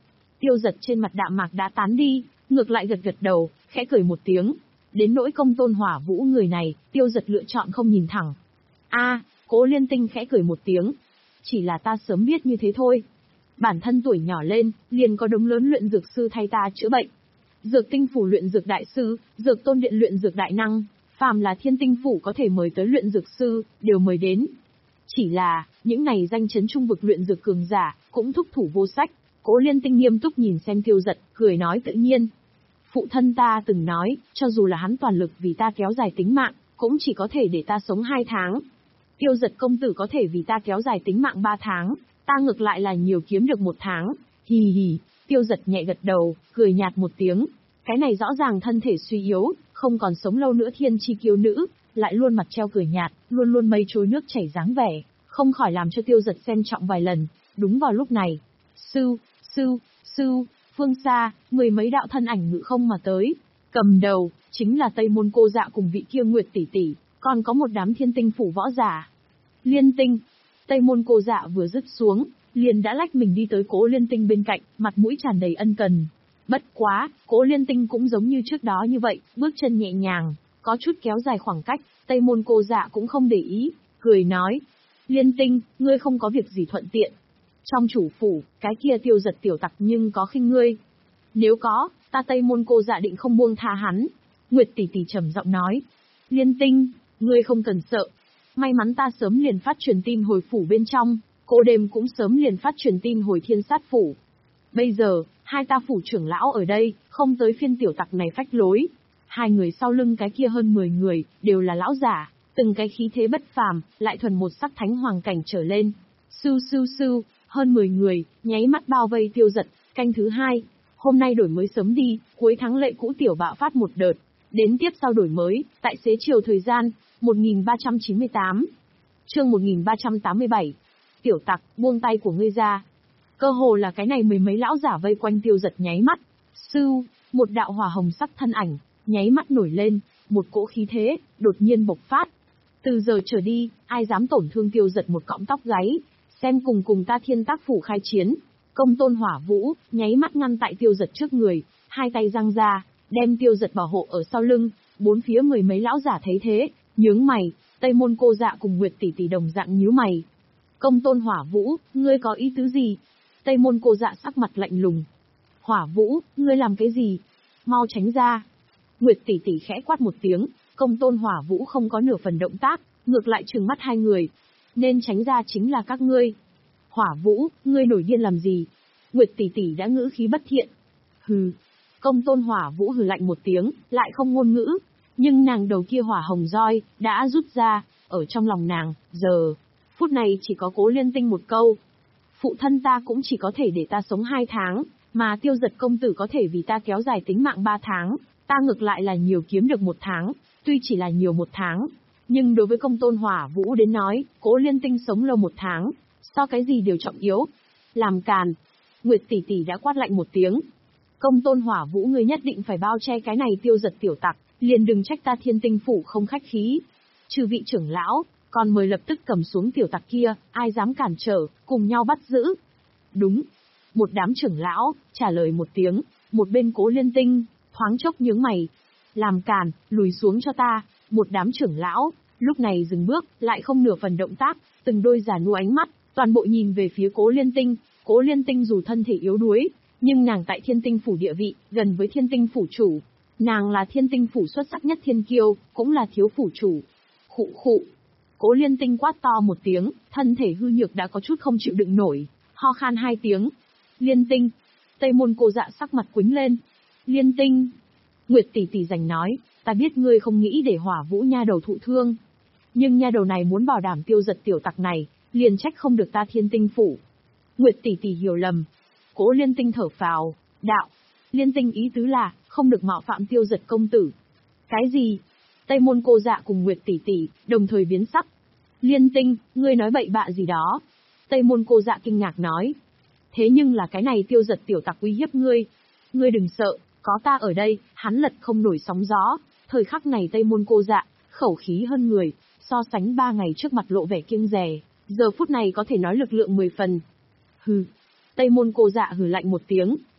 Tiêu Giật trên mặt đạm mạc đã tán đi, ngược lại gật gật đầu, khẽ cười một tiếng. Đến nỗi Công Tôn Hỏa Vũ người này, Tiêu Giật lựa chọn không nhìn thẳng. A, Cố Liên Tinh khẽ cười một tiếng. Chỉ là ta sớm biết như thế thôi. Bản thân tuổi nhỏ lên, liền có đống lớn luyện dược sư thay ta chữa bệnh. Dược Tinh phủ luyện dược đại sư, Dược Tôn điện luyện dược đại năng, phàm là Thiên Tinh phủ có thể mời tới luyện dược sư, đều mời đến. Chỉ là, những này danh chấn trung vực luyện dược cường giả, cũng thúc thủ vô sách. Cố Liên Tinh nghiêm túc nhìn xem Tiêu Giật, cười nói tự nhiên. Phụ thân ta từng nói, cho dù là hắn toàn lực vì ta kéo dài tính mạng, cũng chỉ có thể để ta sống hai tháng. Tiêu Giật công tử có thể vì ta kéo dài tính mạng ba tháng, ta ngược lại là nhiều kiếm được một tháng. Hì hì, Tiêu Giật nhẹ gật đầu, cười nhạt một tiếng. Cái này rõ ràng thân thể suy yếu, không còn sống lâu nữa thiên chi kiêu nữ, lại luôn mặt treo cười nhạt, luôn luôn mây trôi nước chảy dáng vẻ, không khỏi làm cho Tiêu Giật xem trọng vài lần. Đúng vào lúc này, sư, sư, sư, phương xa, mười mấy đạo thân ảnh ngự không mà tới. Cầm đầu, chính là Tây Môn Cô Dạ cùng vị kia Nguyệt tỷ tỷ, còn có một đám Thiên Tinh phủ võ giả. Liên Tinh, Tây Môn Cô Dạ vừa dứt xuống, liền đã lách mình đi tới Cố Liên Tinh bên cạnh, mặt mũi tràn đầy ân cần. Bất quá, Cố Liên Tinh cũng giống như trước đó như vậy, bước chân nhẹ nhàng, có chút kéo dài khoảng cách, Tây Môn Cô Dạ cũng không để ý, cười nói. Liên Tinh, ngươi không có việc gì thuận tiện. Trong chủ phủ, cái kia Tiêu Giật tiểu tặc nhưng có khinh ngươi. Nếu có, ta Tây Môn Cô Dạ định không buông tha hắn. Nguyệt tỷ tỷ trầm giọng nói. Liên Tinh, ngươi không cần sợ. May mắn ta sớm liền phát truyền tin hồi phủ bên trong, cô đêm cũng sớm liền phát truyền tin hồi Thiên Sát phủ. Bây giờ, hai ta phủ trưởng lão ở đây, không tới phiên tiểu tặc này phách lối. Hai người sau lưng cái kia hơn mười người, đều là lão giả, từng cái khí thế bất phàm, lại thuần một sắc thánh hoàng cảnh trở lên. Sưu sưu sưu, hơn mười người, nháy mắt bao vây Tiêu Giật, canh thứ hai. Hôm nay đổi mới sớm đi, cuối tháng lệ cũ tiểu bạo phát một đợt. Đến tiếp sau đổi mới, tại xế chiều thời gian, một nghìn ba trăm chín mươi tám. Chương một nghìn ba trăm tám mươi bảy. Tiểu tặc, buông tay của ngươi ra. Cơ hồ là cái này mười mấy lão giả vây quanh Tiêu Giật nháy mắt. Sưu, một đạo hỏa hồng sắc thân ảnh, nháy mắt nổi lên, một cỗ khí thế, đột nhiên bộc phát. Từ giờ trở đi, ai dám tổn thương Tiêu Giật một cọng tóc gáy, xem cùng cùng ta Thiên Tác phủ khai chiến. Công Tôn Hỏa Vũ, nháy mắt ngăn tại Tiêu Giật trước người, hai tay giang ra, đem Tiêu Giật bảo hộ ở sau lưng. Bốn phía mười mấy lão giả thấy thế, nhướng mày, Tây Môn Cô Dạ cùng Nguyệt tỷ tỷ đồng dạng nhíu mày. Công Tôn Hỏa Vũ, ngươi có ý tứ gì? Tây Môn Cô Dạ sắc mặt lạnh lùng. Hỏa Vũ, ngươi làm cái gì? Mau tránh ra. Nguyệt tỷ tỷ khẽ quát một tiếng, Công Tôn Hỏa Vũ không có nửa phần động tác, ngược lại trừng mắt hai người. Nên tránh ra chính là các ngươi. Hỏa Vũ, ngươi nổi điên làm gì? Nguyệt tỷ tỷ đã ngữ khí bất thiện. Hừ. Công Tôn Hỏa Vũ hừ lạnh một tiếng, lại không ngôn ngữ. Nhưng nàng đầu kia hỏa hồng roi, đã rút ra, ở trong lòng nàng, giờ. Phút này chỉ có Cố Liên Tinh một câu. Phụ thân ta cũng chỉ có thể để ta sống hai tháng, mà Tiêu Giật công tử có thể vì ta kéo dài tính mạng ba tháng, ta ngược lại là nhiều kiếm được một tháng, tuy chỉ là nhiều một tháng. Nhưng đối với Công Tôn Hỏa Vũ đến nói, Cố Liên Tinh sống lâu một tháng, so cái gì đều trọng yếu. Làm càn. Nguyệt tỷ tỷ đã quát lạnh một tiếng. Công Tôn Hỏa Vũ ngươi nhất định phải bao che cái này Tiêu Giật tiểu tặc, liền đừng trách ta Thiên Tinh phủ không khách khí. Trừ vị trưởng lão, còn mời lập tức cầm xuống tiểu tặc kia, ai dám cản trở, cùng nhau bắt giữ. Đúng. Một đám trưởng lão, trả lời một tiếng, một bên Cố Liên Tinh, thoáng chốc nhướng mày. Làm càn, lùi xuống cho ta, một đám trưởng lão, lúc này dừng bước, lại không nửa phần động tác, từng đôi già nua ánh mắt, toàn bộ nhìn về phía Cố Liên Tinh. Cố Liên Tinh dù thân thể yếu đuối, nhưng nàng tại Thiên Tinh phủ địa vị, gần với Thiên Tinh phủ chủ. Nàng là Thiên Tinh phủ xuất sắc nhất thiên kiêu, cũng là thiếu phủ chủ. Khụ khụ. Cố Liên Tinh quát to một tiếng, thân thể hư nhược đã có chút không chịu đựng nổi, ho khan hai tiếng. Liên Tinh. Tây Môn Cô Dạ sắc mặt quĩnh lên. Liên Tinh. Nguyệt tỷ tỷ giành nói, ta biết ngươi không nghĩ để Hỏa Vũ nha đầu thụ thương. Nhưng nha đầu này muốn bảo đảm Tiêu Giật tiểu tặc này, liền trách không được ta Thiên Tinh phủ. Nguyệt tỷ tỷ hiểu lầm. Cố Liên Tinh thở phào, đạo. Liên Tinh ý tứ là, không được mạo phạm Tiêu Giật công tử. Cái gì? Tây Môn Cô Dạ cùng Nguyệt tỷ tỷ, đồng thời biến sắc. Liên Tinh, ngươi nói bậy bạ gì đó? Tây Môn Cô Dạ kinh ngạc nói. Thế nhưng là cái này Tiêu Giật tiểu tặc uy hiếp ngươi. Ngươi đừng sợ, có ta ở đây, hắn lật không nổi sóng gió. Thời khắc này Tây Môn Cô Dạ, khẩu khí hơn người, so sánh ba ngày trước mặt lộ vẻ kiêng dè, giờ phút này có thể nói lực lượng mười phần. Hừ. Tây Môn Cô Dạ hừ lạnh một tiếng,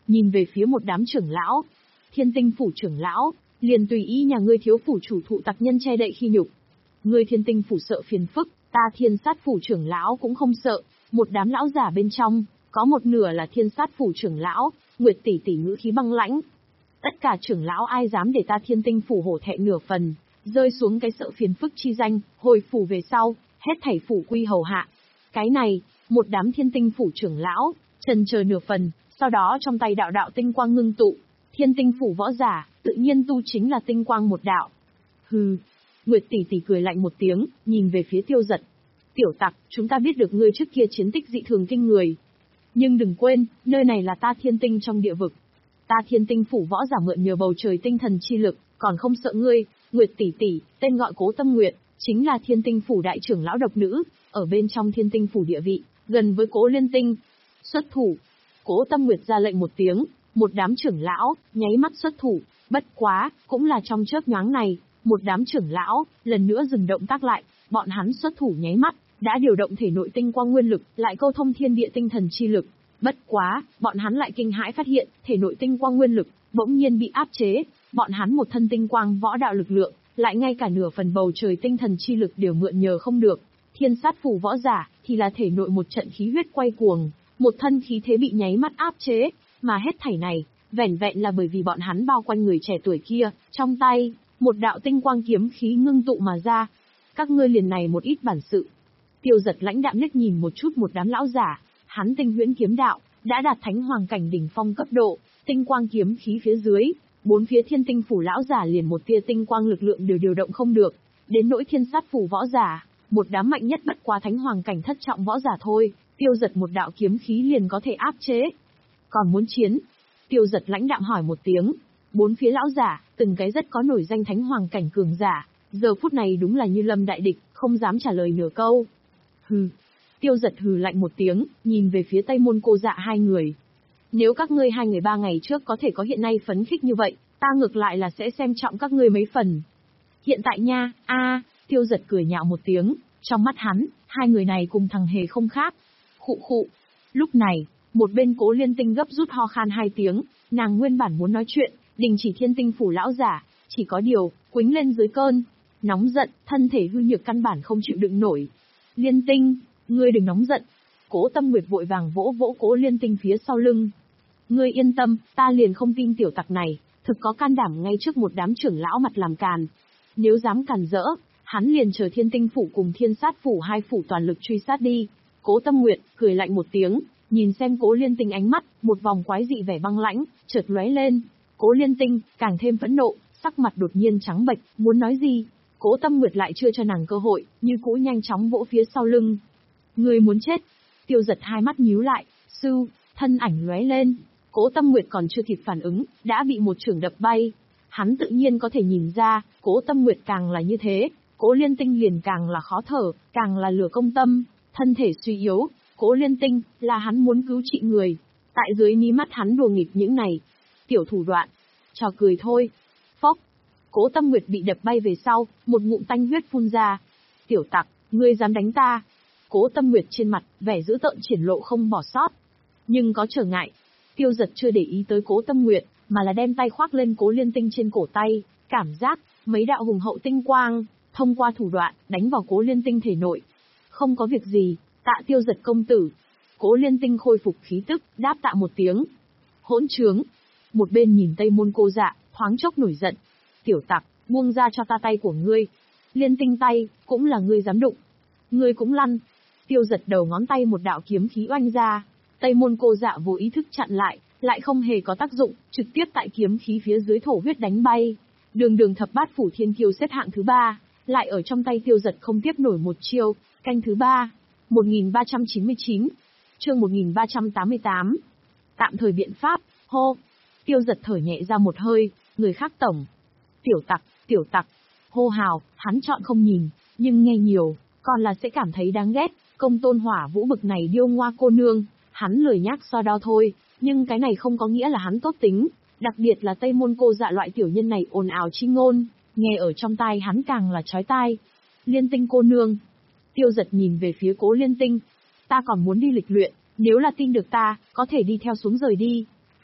nhìn về phía một đám trưởng lão. Thiên Tinh phủ trưởng lão, liền tùy ý nhà ngươi thiếu phủ chủ thụ tặc nhân che đậy khi nhục. Ngươi Thiên Tinh phủ sợ phiền phức, ta Thiên Sát phủ trưởng lão cũng không sợ. Một đám lão giả bên trong, có một nửa là Thiên Sát phủ trưởng lão, Nguyệt tỷ tỷ ngữ khí băng lãnh. Tất cả trưởng lão ai dám để ta Thiên Tinh phủ hổ thẹn nửa phần, rơi xuống cái sợ phiền phức chi danh, hồi phủ về sau, hết thảy phủ quy hầu hạ. Cái này, một đám Thiên Tinh phủ trưởng lão, chần chờ nửa phần, sau đó trong tay đạo đạo tinh quang ngưng tụ. Thiên Tinh phủ võ giả, tự nhiên tu chính là tinh quang một đạo. Hừ. Nguyệt tỷ tỷ cười lạnh một tiếng, nhìn về phía Tiêu Dật. Tiểu tặc, chúng ta biết được ngươi trước kia chiến tích dị thường kinh người. Nhưng đừng quên, nơi này là ta Thiên Tinh trong địa vực. Ta Thiên Tinh phủ võ giả mượn nhờ bầu trời tinh thần chi lực, còn không sợ ngươi. Nguyệt tỷ tỷ, tên gọi Cố Tâm Nguyệt, chính là Thiên Tinh phủ đại trưởng lão độc nữ, ở bên trong Thiên Tinh phủ địa vị, gần với Cố Liên Tinh. Xuất thủ. Cố Tâm Nguyệt ra lệnh một tiếng, một đám trưởng lão, nháy mắt xuất thủ, bất quá, cũng là trong chớp nhoáng này, một đám trưởng lão, lần nữa dừng động tác lại, bọn hắn xuất thủ nháy mắt, đã điều động thể nội tinh quang nguyên lực, lại câu thông thiên địa tinh thần chi lực. Bất quá, bọn hắn lại kinh hãi phát hiện, thể nội tinh quang nguyên lực, bỗng nhiên bị áp chế, bọn hắn một thân tinh quang võ đạo lực lượng, lại ngay cả nửa phần bầu trời tinh thần chi lực đều mượn nhờ không được. Thiên Sát phủ võ giả, thì là thể nội một trận khí huyết quay cuồng, một thân khí thế bị nháy mắt áp chế, mà hết thảy này, vẻn vẹn là bởi vì bọn hắn bao quanh người trẻ tuổi kia, trong tay, một đạo tinh quang kiếm khí ngưng tụ mà ra. Các ngươi liền này một ít bản sự. Tiêu Dật lãnh đạm liếc nhìn một chút một đám lão giả, hắn tinh huyễn kiếm đạo, đã đạt thánh hoàng cảnh đỉnh phong cấp độ, tinh quang kiếm khí phía dưới, bốn phía Thiên Tinh phủ lão giả liền một tia tinh quang lực lượng đều điều động không được, đến nỗi Thiên Sát phủ võ giả, một đám mạnh nhất bất quá thánh hoàng cảnh thất trọng võ giả thôi, Tiêu Dật một đạo kiếm khí liền có thể áp chế. Còn muốn chiến? Tiêu Dật lãnh đạm hỏi một tiếng. Bốn phía lão giả, từng cái rất có nổi danh thánh hoàng cảnh cường giả, giờ phút này đúng là như lâm đại địch, không dám trả lời nửa câu. Hừ. Tiêu Dật hừ lạnh một tiếng, nhìn về phía Tây Môn Cô Dạ hai người. Nếu các ngươi hai người ba ngày trước có thể có hiện nay phấn khích như vậy, ta ngược lại là sẽ xem trọng các ngươi mấy phần. Hiện tại nha, a, à, Tiêu Dật cười nhạo một tiếng, trong mắt hắn, hai người này cùng thằng hề không khác. Khụ khụ. Lúc này, một bên Cố Liên Tinh gấp rút ho khan hai tiếng, nàng nguyên bản muốn nói chuyện, đình chỉ Thiên Tinh phủ lão giả, chỉ có điều, quĩnh lên dưới cơn nóng giận, thân thể hư nhược căn bản không chịu đựng nổi. Liên Tinh, ngươi đừng nóng giận. Cố Tâm Nguyệt vội vàng vỗ vỗ Cố Liên Tinh phía sau lưng. Ngươi yên tâm, ta liền không tin tiểu tặc này, thực có can đảm ngay trước một đám trưởng lão mặt làm càn. Nếu dám càn rỡ, hắn liền chờ Thiên Tinh phủ cùng Thiên Sát phủ hai phủ toàn lực truy sát đi. Cố Tâm Nguyệt cười lạnh một tiếng, nhìn xem Cố Liên Tinh ánh mắt, một vòng quái dị vẻ băng lãnh, chợt lóe lên. Cố Liên Tinh càng thêm phẫn nộ, sắc mặt đột nhiên trắng bệch, muốn nói gì, Cố Tâm Nguyệt lại chưa cho nàng cơ hội, như cũ nhanh chóng vỗ phía sau lưng. Ngươi muốn chết? Tiêu Dật hai mắt nhíu lại, sư, thân ảnh lóe lên. Cố Tâm Nguyệt còn chưa kịp phản ứng, đã bị một chưởng đập bay. Hắn tự nhiên có thể nhìn ra, Cố Tâm Nguyệt càng là như thế, Cố Liên Tinh liền càng là khó thở, càng là lửa công tâm, thân thể suy yếu. Cố Liên Tinh là hắn muốn cứu trị người, tại dưới mí mắt hắn đùa nghịch những này tiểu thủ đoạn, trò cười thôi. Phốc. Cố Tâm Nguyệt bị đập bay về sau, một ngụm tanh huyết phun ra. Tiểu tặc, ngươi dám đánh ta? Cố Tâm Nguyệt trên mặt, vẻ dữ tợn triển lộ không bỏ sót. Nhưng có trở ngại. Tiêu Dật chưa để ý tới Cố Tâm Nguyệt, mà là đem tay khoác lên Cố Liên Tinh trên cổ tay, cảm giác, mấy đạo hùng hậu tinh quang, thông qua thủ đoạn, đánh vào Cố Liên Tinh thể nội. Không có việc gì, tạ Tiêu Dật công tử. Cố Liên Tinh khôi phục khí tức, đáp tạ một tiếng. Hỗn trướng. Một bên nhìn Tây Môn Cô Dạ, thoáng chốc nổi giận. Tiểu tặc, buông ra cho ta tay của ngươi. Liên Tinh tay, cũng là ngươi dám đụng. Ngươi cũng lăn. Tiêu Dật đầu ngón tay một đạo kiếm khí oanh ra. Tây Môn Cô Dạ vô ý thức chặn lại, lại không hề có tác dụng, trực tiếp tại kiếm khí phía dưới thổ huyết đánh bay. Đường đường thập bát phủ thiên kiêu xếp hạng thứ ba, lại ở trong tay Tiêu Dật không tiếp nổi một chiêu, canh thứ ba. một nghìn ba trăm chín mươi chín. Chương một nghìn ba trăm tám mươi tám. Tạm thời biện pháp, hô. Tiêu Dật thở nhẹ ra một hơi, người khác tổng. Tiểu tặc, tiểu tặc. Hô hào, hắn chọn không nhìn, nhưng nghe nhiều, còn là sẽ cảm thấy đáng ghét. Công Tôn Hỏa Vũ bực này điêu ngoa cô nương, hắn lười nhác so đo thôi, nhưng cái này không có nghĩa là hắn tốt tính. Đặc biệt là Tây Môn Cô Dạ loại tiểu nhân này ồn ào chi ngôn, nghe ở trong tai hắn càng là chói tai. Liên Tinh cô nương. Tiêu Dật nhìn về phía Cố Liên Tinh. Ta còn muốn đi lịch luyện, nếu là tin được ta, có thể đi theo xuống rời đi.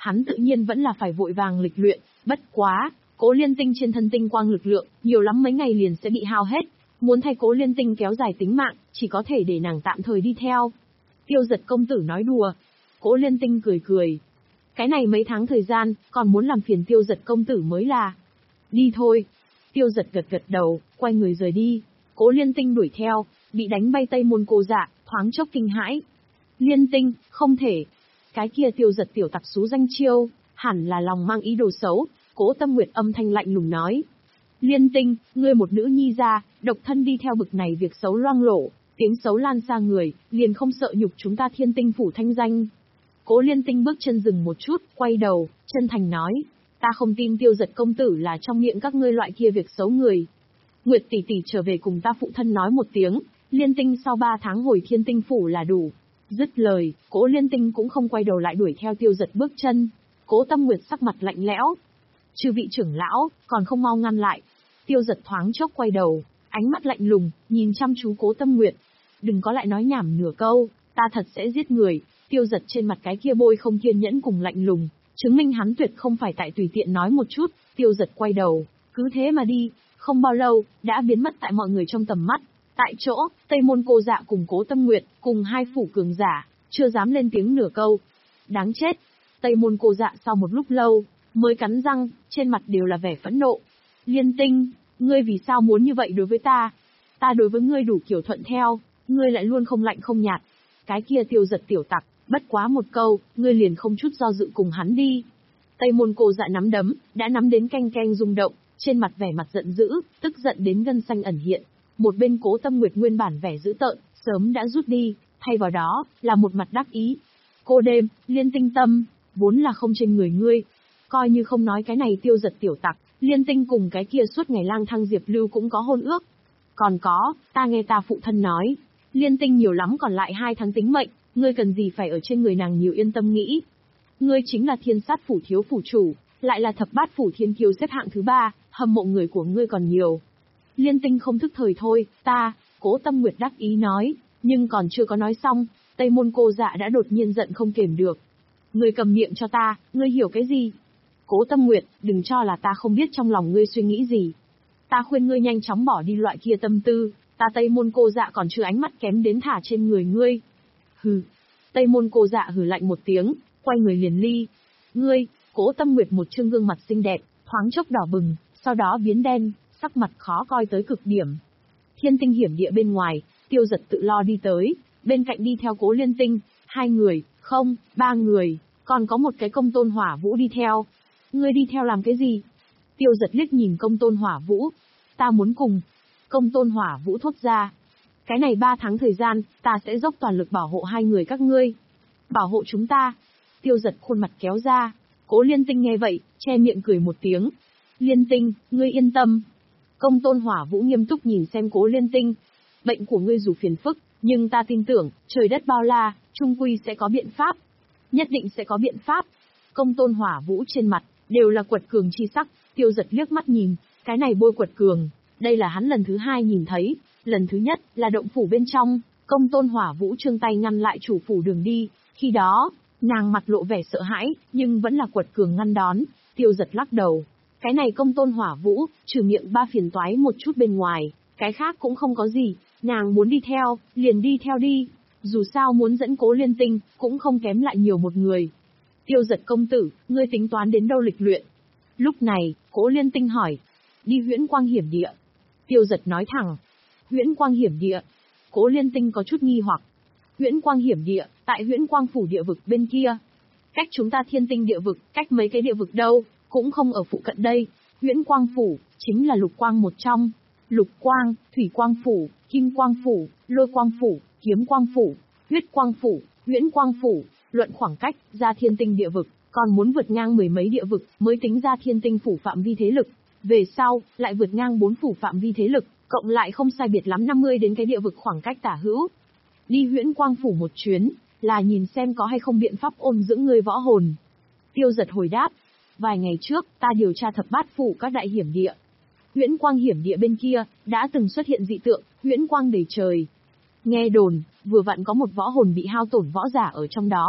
hắn tự nhiên vẫn là phải vội vàng lịch luyện, bất quá, Cố Liên Tinh trên thân tinh quang lực lượng, nhiều lắm mấy ngày liền sẽ bị hao hết, muốn thay Cố Liên Tinh kéo dài tính mạng, chỉ có thể để nàng tạm thời đi theo. Tiêu Dật công tử nói đùa. Cố Liên Tinh cười cười. Cái này mấy tháng thời gian, còn muốn làm phiền Tiêu Dật công tử mới là. Đi thôi. Tiêu Dật gật gật đầu, quay người rời đi. Cố Liên Tinh đuổi theo, bị đánh bay Tây Môn Cô Dạ, thoáng chốc kinh hãi. Liên Tinh, không thể. Cái kia Tiêu Dật tiểu tặc xú danh chiêu, hẳn là lòng mang ý đồ xấu. Cố Tâm Nguyệt âm thanh lạnh lùng nói. Liên Tinh, ngươi một nữ nhi ra, độc thân đi theo bực này việc xấu loang lổ, tiếng xấu lan xa người, liền không sợ nhục chúng ta Thiên Tinh phủ thanh danh. Cố Liên Tinh bước chân dừng một chút, quay đầu, chân thành nói, ta không tin Tiêu Dật công tử là trong miệng các ngươi loại kia việc xấu người. Nguyệt tỷ tỷ trở về cùng ta phụ thân nói một tiếng, Liên Tinh sau ba tháng hồi Thiên Tinh phủ là đủ. Dứt lời, Cố Liên Tinh cũng không quay đầu lại đuổi theo Tiêu Dật bước chân. Cố Tâm Nguyệt sắc mặt lạnh lẽo. Chư vị trưởng lão, còn không mau ngăn lại. Tiêu Dật thoáng chốc quay đầu, ánh mắt lạnh lùng, nhìn chăm chú Cố Tâm Nguyệt. Đừng có lại nói nhảm nửa câu, ta thật sẽ giết người. Tiêu Dật trên mặt cái kia bôi không kiên nhẫn cùng lạnh lùng, chứng minh hắn tuyệt không phải tại tùy tiện nói một chút. Tiêu Dật quay đầu, cứ thế mà đi, không bao lâu, đã biến mất tại mọi người trong tầm mắt. Tại chỗ, Tây Môn Cô Dạ cùng Cố Tâm Nguyệt, cùng hai phủ cường giả, chưa dám lên tiếng nửa câu. Đáng chết! Tây Môn Cô Dạ sau một lúc lâu, mới cắn răng, trên mặt đều là vẻ phẫn nộ. Liên Tinh, ngươi vì sao muốn như vậy đối với ta? Ta đối với ngươi đủ kiểu thuận theo, ngươi lại luôn không lạnh không nhạt. Cái kia Tiêu Dật tiểu tặc, bất quá một câu, ngươi liền không chút do dự cùng hắn đi. Tây Môn Cô Dạ nắm đấm, đã nắm đến canh canh rung động, trên mặt vẻ mặt giận dữ, tức giận đến gân xanh ẩn hiện. Một bên Cố Tâm Nguyệt nguyên bản vẻ dữ tợn, sớm đã rút đi, thay vào đó, là một mặt đắc ý. Cô đêm, Liên Tinh tâm, vốn là không trên người ngươi. Coi như không nói cái này Tiêu Dật tiểu tặc, Liên Tinh cùng cái kia suốt ngày lang thang Diệp Lưu cũng có hôn ước. Còn có, ta nghe ta phụ thân nói, Liên Tinh nhiều lắm còn lại hai tháng tính mệnh, ngươi cần gì phải ở trên người nàng nhiều yên tâm nghĩ. Ngươi chính là Thiên Sát phủ thiếu phủ chủ, lại là thập bát phủ thiên kiêu xếp hạng thứ ba, hâm mộ người của ngươi còn nhiều. Liên Tinh không thức thời thôi, ta, Cố Tâm Nguyệt đắc ý nói, nhưng còn chưa có nói xong, Tây Môn Cô Dạ đã đột nhiên giận không kềm được. Ngươi cầm miệng cho ta, ngươi hiểu cái gì? Cố Tâm Nguyệt, đừng cho là ta không biết trong lòng ngươi suy nghĩ gì. Ta khuyên ngươi nhanh chóng bỏ đi loại kia tâm tư, ta Tây Môn Cô Dạ còn chưa ánh mắt kém đến thả trên người ngươi. Hừ. Tây Môn Cô Dạ hừ lạnh một tiếng, quay người liền ly. Ngươi, Cố Tâm Nguyệt một trương gương mặt xinh đẹp, thoáng chốc đỏ bừng, sau đó biến đen, sắc mặt khó coi tới cực điểm. Thiên Tinh hiểm địa bên ngoài, Tiêu Dật tự lo đi tới, bên cạnh đi theo Cố Liên Tinh, hai người, không, ba người, còn có một cái Công Tôn Hỏa Vũ đi theo. Ngươi đi theo làm cái gì? Tiêu Dật liếc nhìn Công Tôn Hỏa Vũ. Ta muốn cùng. Công Tôn Hỏa Vũ thốt ra. Cái này ba tháng thời gian, ta sẽ dốc toàn lực bảo hộ hai người các ngươi. Bảo hộ chúng ta. Tiêu Dật khuôn mặt kéo ra. Cố Liên Tinh nghe vậy, che miệng cười một tiếng. Liên Tinh, ngươi yên tâm. Công Tôn Hỏa Vũ nghiêm túc nhìn xem Cố Liên Tinh. Bệnh của ngươi dù phiền phức, nhưng ta tin tưởng, trời đất bao la, chung quy sẽ có biện pháp. Nhất định sẽ có biện pháp. Công Tôn Hỏa Vũ trên mặt, đều là quật cường chi sắc. Tiêu Dật liếc mắt nhìn, cái này bôi quật cường, đây là hắn lần thứ hai nhìn thấy. Lần thứ nhất, là động phủ bên trong, Công Tôn Hỏa Vũ trương tay ngăn lại chủ phủ đường đi. Khi đó, nàng mặt lộ vẻ sợ hãi, nhưng vẫn là quật cường ngăn đón. Tiêu Dật lắc đầu. Cái này Công Tôn Hỏa Vũ, trừ miệng ba phiền toái một chút bên ngoài, cái khác cũng không có gì. Nàng muốn đi theo, liền đi theo đi. Dù sao muốn dẫn Cố Liên Tinh, cũng không kém lại nhiều một người. Tiêu Dật công tử, ngươi tính toán đến đâu lịch luyện? Lúc này, Cố Liên Tinh hỏi. Đi Huyễn Quang hiểm địa. Tiêu Dật nói thẳng. Huyễn Quang hiểm địa. Cố Liên Tinh có chút nghi hoặc. Huyễn Quang hiểm địa, tại Huyễn Quang phủ địa vực bên kia. Cách chúng ta Thiên Tinh địa vực, cách mấy cái địa vực đâu, cũng không ở phụ cận đây. Huyễn Quang phủ, chính là Lục Quang một trong. Lục Quang, Thủy Quang phủ, Kim Quang phủ, Lôi Quang phủ, Kiếm Quang phủ, Huyết Quang phủ, Huyễn Quang phủ. Luận khoảng cách, ra Thiên Tinh địa vực, còn muốn vượt ngang mười mấy địa vực, mới tính ra Thiên Tinh phủ phạm vi thế lực. Về sau, lại vượt ngang bốn phủ phạm vi thế lực, cộng lại không sai biệt lắm năm mươi đến cái địa vực khoảng cách tả hữu. Đi Huyễn Quang phủ một chuyến, là nhìn xem có hay không biện pháp ôn dưỡng người võ hồn. Tiêu Dật hồi đáp. Vài ngày trước, ta điều tra thập bát phủ các đại hiểm địa. Huyễn Quang hiểm địa bên kia, đã từng xuất hiện dị tượng, huyễn quang đầy trời. Nghe đồn, vừa vặn có một võ hồn bị hao tổn võ giả ở trong đó,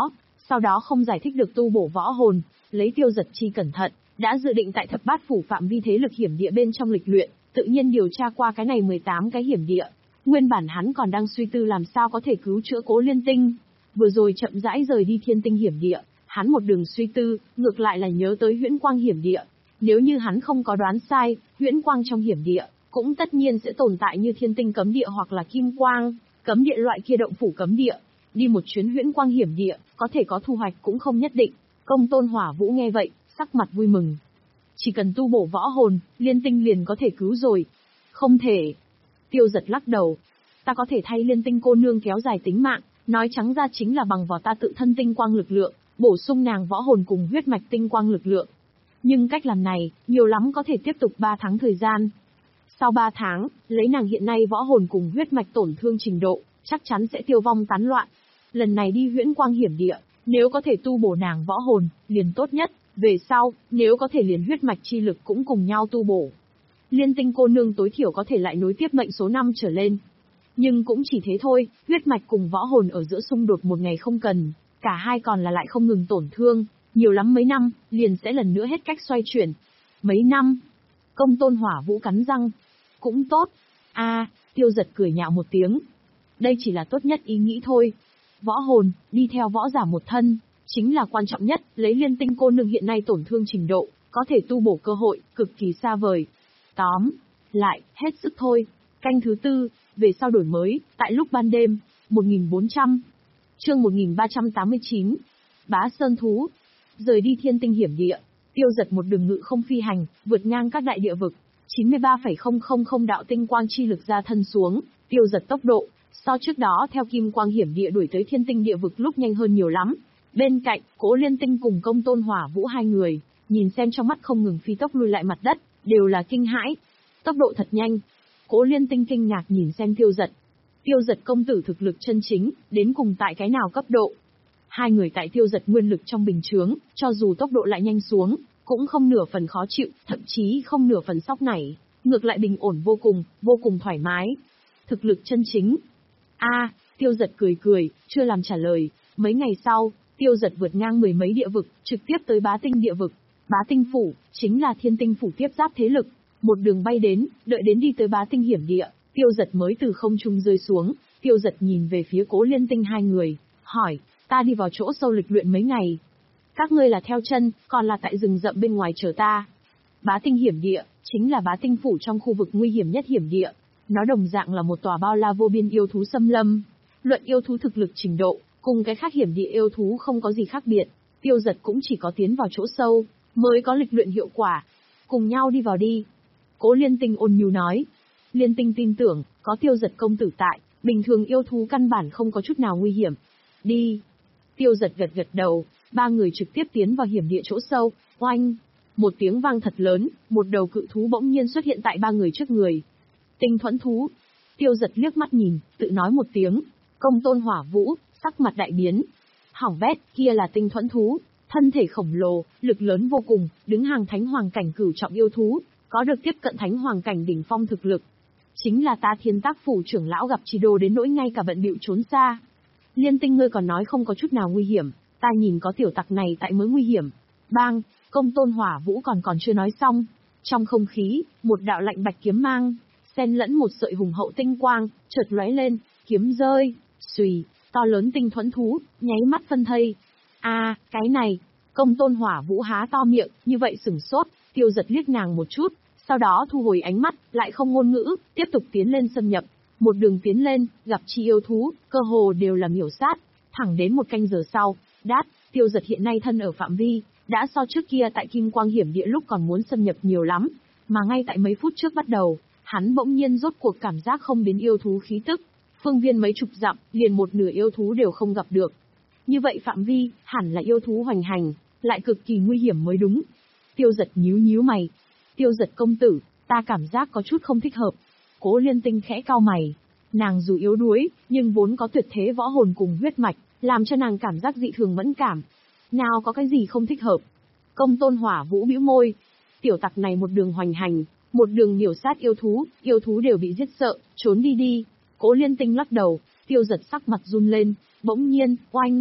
sau đó không giải thích được tu bổ võ hồn, lấy Tiêu Giật chi cẩn thận, đã dự định tại thập bát phủ phạm vi thế lực hiểm địa bên trong lịch luyện, tự nhiên điều tra qua cái này mười tám cái hiểm địa. Nguyên bản hắn còn đang suy tư làm sao có thể cứu chữa Cố Liên Tinh. Vừa rồi chậm rãi rời đi Thiên Tinh hiểm địa, hắn một đường suy tư, ngược lại là nhớ tới Huyễn Quang hiểm địa. Nếu như hắn không có đoán sai, Huyễn Quang trong hiểm địa cũng tất nhiên sẽ tồn tại như Thiên Tinh cấm địa hoặc là Kim Quang, cấm địa loại kia động phủ cấm địa. Đi một chuyến Huyễn Quang hiểm địa, có thể có thu hoạch cũng không nhất định. Công Tôn Hỏa Vũ nghe vậy, sắc mặt vui mừng. Chỉ cần tu bổ võ hồn, Liên Tinh liền có thể cứu rồi. Không thể. Tiêu Giật lắc đầu. Ta có thể thay Liên Tinh cô nương kéo dài tính mạng, nói trắng ra chính là bằng vào ta tự thân tinh quang lực lượng, bổ sung nàng võ hồn cùng huyết mạch tinh quang lực lượng. Nhưng cách làm này, nhiều lắm có thể tiếp tục ba tháng thời gian. Sau ba tháng, lấy nàng hiện nay võ hồn cùng huyết mạch tổn thương trình độ, chắc chắn sẽ tiêu vong tán loạn. Lần này đi Huyễn Quang hiểm địa, nếu có thể tu bổ nàng võ hồn, liền tốt nhất. Về sau, nếu có thể liền huyết mạch chi lực cũng cùng nhau tu bổ. Liên Tinh cô nương tối thiểu có thể lại nối tiếp mệnh số năm trở lên. Nhưng cũng chỉ thế thôi, huyết mạch cùng võ hồn ở giữa xung đột một ngày không cần, cả hai còn là lại không ngừng tổn thương, nhiều lắm mấy năm, liền sẽ lần nữa hết cách xoay chuyển. Mấy năm? Công Tôn Hỏa Vũ cắn răng. Cũng tốt. A, Tiêu Giật cười nhạo một tiếng. Đây chỉ là tốt nhất ý nghĩ thôi. Võ hồn, đi theo võ giả một thân, chính là quan trọng nhất, lấy Liên Tinh cô nương hiện nay tổn thương trình độ, có thể tu bổ cơ hội, cực kỳ xa vời. Tóm lại, hết sức thôi. Canh thứ tư, về sau đổi mới, tại lúc ban đêm, một nghìn bốn trăm. Chương một nghìn ba trăm tám mươi chín. Bá Sơn Thú. Rời đi Thiên Tinh hiểm địa, Tiêu Giật một đường ngự không phi hành, vượt ngang các đại địa vực, chín mươi ba phẩy không không không đạo tinh quang chi lực ra thân xuống, Tiêu Giật tốc độ, so trước đó theo Kim Quang hiểm địa đuổi tới Thiên Tinh địa vực lúc nhanh hơn nhiều lắm. Bên cạnh, Cố Liên Tinh cùng Công Tôn Hỏa Vũ hai người, nhìn xem trong mắt không ngừng phi tốc lui lại mặt đất, đều là kinh hãi. Tốc độ thật nhanh. Cố Liên Tinh kinh ngạc nhìn xem Tiêu Giật. Tiêu Giật công tử thực lực chân chính, đến cùng tại cái nào cấp độ? Hai người tại Tiêu Giật nguyên lực trong bình chướng, cho dù tốc độ lại nhanh xuống, cũng không nửa phần khó chịu, thậm chí không nửa phần sóc nảy, ngược lại bình ổn vô cùng, vô cùng thoải mái. Thực lực chân chính. A, Tiêu Giật cười cười, chưa làm trả lời. Mấy ngày sau, Tiêu Giật vượt ngang mười mấy địa vực, trực tiếp tới Bá Tinh địa vực. Bá Tinh phủ, chính là Thiên Tinh phủ tiếp giáp thế lực. Một đường bay đến, đợi đến đi tới Bá Tinh hiểm địa, Tiêu Giật mới từ không trung rơi xuống. Tiêu Giật nhìn về phía Cố Liên Tinh hai người, hỏi, ta đi vào chỗ sâu lịch luyện mấy ngày. Các ngươi là theo chân, còn là tại rừng rậm bên ngoài chờ ta. Bá Tinh hiểm địa, chính là Bá Tinh phủ trong khu vực nguy hiểm nhất hiểm địa. Nó đồng dạng là một tòa bao la vô biên yêu thú xâm lâm. Luận yêu thú thực lực trình độ, cùng cái khác hiểm địa yêu thú không có gì khác biệt. Tiêu Giật cũng chỉ có tiến vào chỗ sâu, mới có lịch luyện hiệu quả. Cùng nhau đi vào đi. Cố Liên Tinh ôn nhu nói. Liên Tinh tin tưởng, có Tiêu Giật công tử tại, bình thường yêu thú căn bản không có chút nào nguy hiểm. Đi. Tiêu Giật gật gật đầu, ba người trực tiếp tiến vào hiểm địa chỗ sâu. Oanh! Một tiếng vang thật lớn, một đầu cự thú bỗng nhiên xuất hiện tại ba người trước người. Tinh thuẫn thú. Tiêu Giật liếc mắt nhìn, tự nói một tiếng. Công Tôn Hỏa Vũ, sắc mặt đại biến. Hỏng bét, kia là tinh thuẫn thú, thân thể khổng lồ, lực lớn vô cùng, đứng hàng thánh hoàng cảnh cửu trọng yêu thú, có được tiếp cận thánh hoàng cảnh đỉnh phong thực lực. Chính là ta Thiên Tác phủ trưởng lão gặp Chi Đô đến nỗi ngay cả bận bịu trốn xa. Liên Tinh ngươi còn nói không có chút nào nguy hiểm, ta nhìn có tiểu tặc này tại mới nguy hiểm. Bang, Công Tôn Hỏa Vũ còn còn chưa nói xong. Trong không khí, một đạo lạnh bạch kiếm mang, xen lẫn một sợi hùng hậu tinh quang, chợt lóe lên, kiếm rơi, xùy, to lớn tinh thuẫn thú, nháy mắt phân thây. A, à, cái này, Công Tôn Hỏa Vũ há to miệng, như vậy sửng sốt, Tiêu Giật liếc nàng một chút, sau đó thu hồi ánh mắt, lại không ngôn ngữ, tiếp tục tiến lên xâm nhập. Một đường tiến lên, gặp chi yêu thú, cơ hồ đều là miểu sát, thẳng đến một canh giờ sau, đát, Tiêu Giật hiện nay thân ở phạm vi, đã so trước kia tại Kim Quang hiểm địa lúc còn muốn xâm nhập nhiều lắm, mà ngay tại mấy phút trước bắt đầu, hắn bỗng nhiên rốt cuộc cảm giác không đến yêu thú khí tức, phương viên mấy chục dặm, liền một nửa yêu thú đều không gặp được. Như vậy phạm vi, hẳn là yêu thú hoành hành, lại cực kỳ nguy hiểm mới đúng. Tiêu Giật nhíu nhíu mày. Tiêu Giật công tử, ta cảm giác có chút không thích hợp. Cố Liên Tinh khẽ cau mày. Nàng dù yếu đuối, nhưng vốn có tuyệt thế võ hồn cùng huyết mạch, làm cho nàng cảm giác dị thường mẫn cảm. Nào có cái gì không thích hợp. Công Tôn Hỏa Vũ bĩu môi. Tiểu tặc này một đường hoành hành, một đường miểu sát yêu thú, yêu thú đều bị giết sợ, trốn đi đi. Cố Liên Tinh lắc đầu, Tiêu Giật sắc mặt run lên, bỗng nhiên, oanh.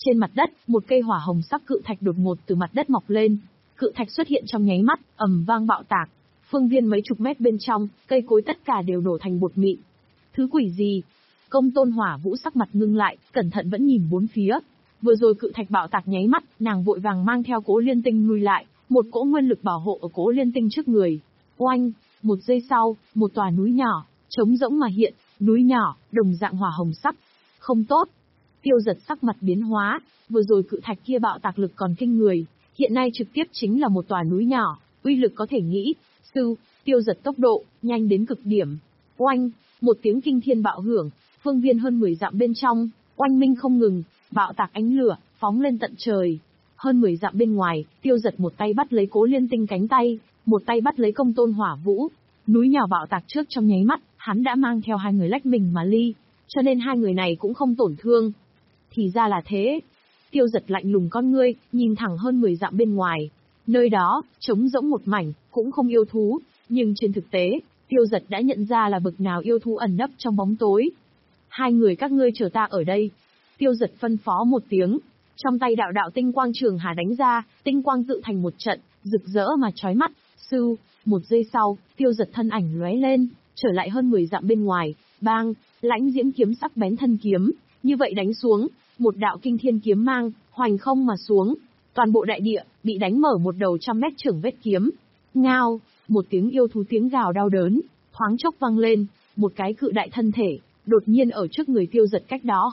Trên mặt đất, một cây hỏa hồng sắc cự thạch đột ngột từ mặt đất mọc lên. Cự thạch xuất hiện trong nháy mắt, ầm vang bạo tạc. Phương viên mấy chục mét bên trong, cây cối tất cả đều đổ thành bột mịn. Thứ quỷ gì? Công Tôn Hỏa Vũ sắc mặt ngưng lại, cẩn thận vẫn nhìn bốn phía. Vừa rồi cự thạch bạo tạc nháy mắt, nàng vội vàng mang theo Cố Liên Tinh lùi lại, một cỗ nguyên lực bảo hộ ở Cố Liên Tinh trước người. Oanh, một giây sau, một tòa núi nhỏ, trống rỗng mà hiện, núi nhỏ, đồng dạng hỏa hồng sắc. Không tốt. Tiêu Giật sắc mặt biến hóa, vừa rồi cự thạch kia bạo tạc lực còn kinh người, hiện nay trực tiếp chính là một tòa núi nhỏ, uy lực có thể nghĩ. Sư, Tiêu Giật tốc độ, nhanh đến cực điểm. Oanh, một tiếng kinh thiên bạo hưởng, phương viên hơn mười dặm bên trong, oanh minh không ngừng, bạo tạc ánh lửa, phóng lên tận trời. Hơn mười dặm bên ngoài, Tiêu Giật một tay bắt lấy Cố Liên Tinh cánh tay, một tay bắt lấy Công Tôn Hỏa Vũ. Núi nhỏ bạo tạc trước trong nháy mắt, hắn đã mang theo hai người lách mình mà ly, cho nên hai người này cũng không tổn thương. Thì ra là thế. Tiêu Giật lạnh lùng con ngươi, nhìn thẳng hơn mười dặm bên ngoài. Nơi đó, trống rỗng một mảnh, cũng không yêu thú, nhưng trên thực tế, Tiêu Giật đã nhận ra là bực nào yêu thú ẩn nấp trong bóng tối. Hai người các ngươi chờ ta ở đây. Tiêu Giật phân phó một tiếng, trong tay đạo đạo tinh quang trường hà đánh ra, tinh quang tự thành một trận, rực rỡ mà chói mắt. Sư, một giây sau, Tiêu Giật thân ảnh lóe lên, trở lại hơn mười dặm bên ngoài, bang, lãnh diễm kiếm sắc bén thân kiếm, như vậy đánh xuống, một đạo kinh thiên kiếm mang, hoành không mà xuống. Toàn bộ đại địa, bị đánh mở một đầu trăm mét trưởng vết kiếm. Ngao, một tiếng yêu thú tiếng gào đau đớn, thoáng chốc vang lên, một cái cự đại thân thể, đột nhiên ở trước người Tiêu Giật cách đó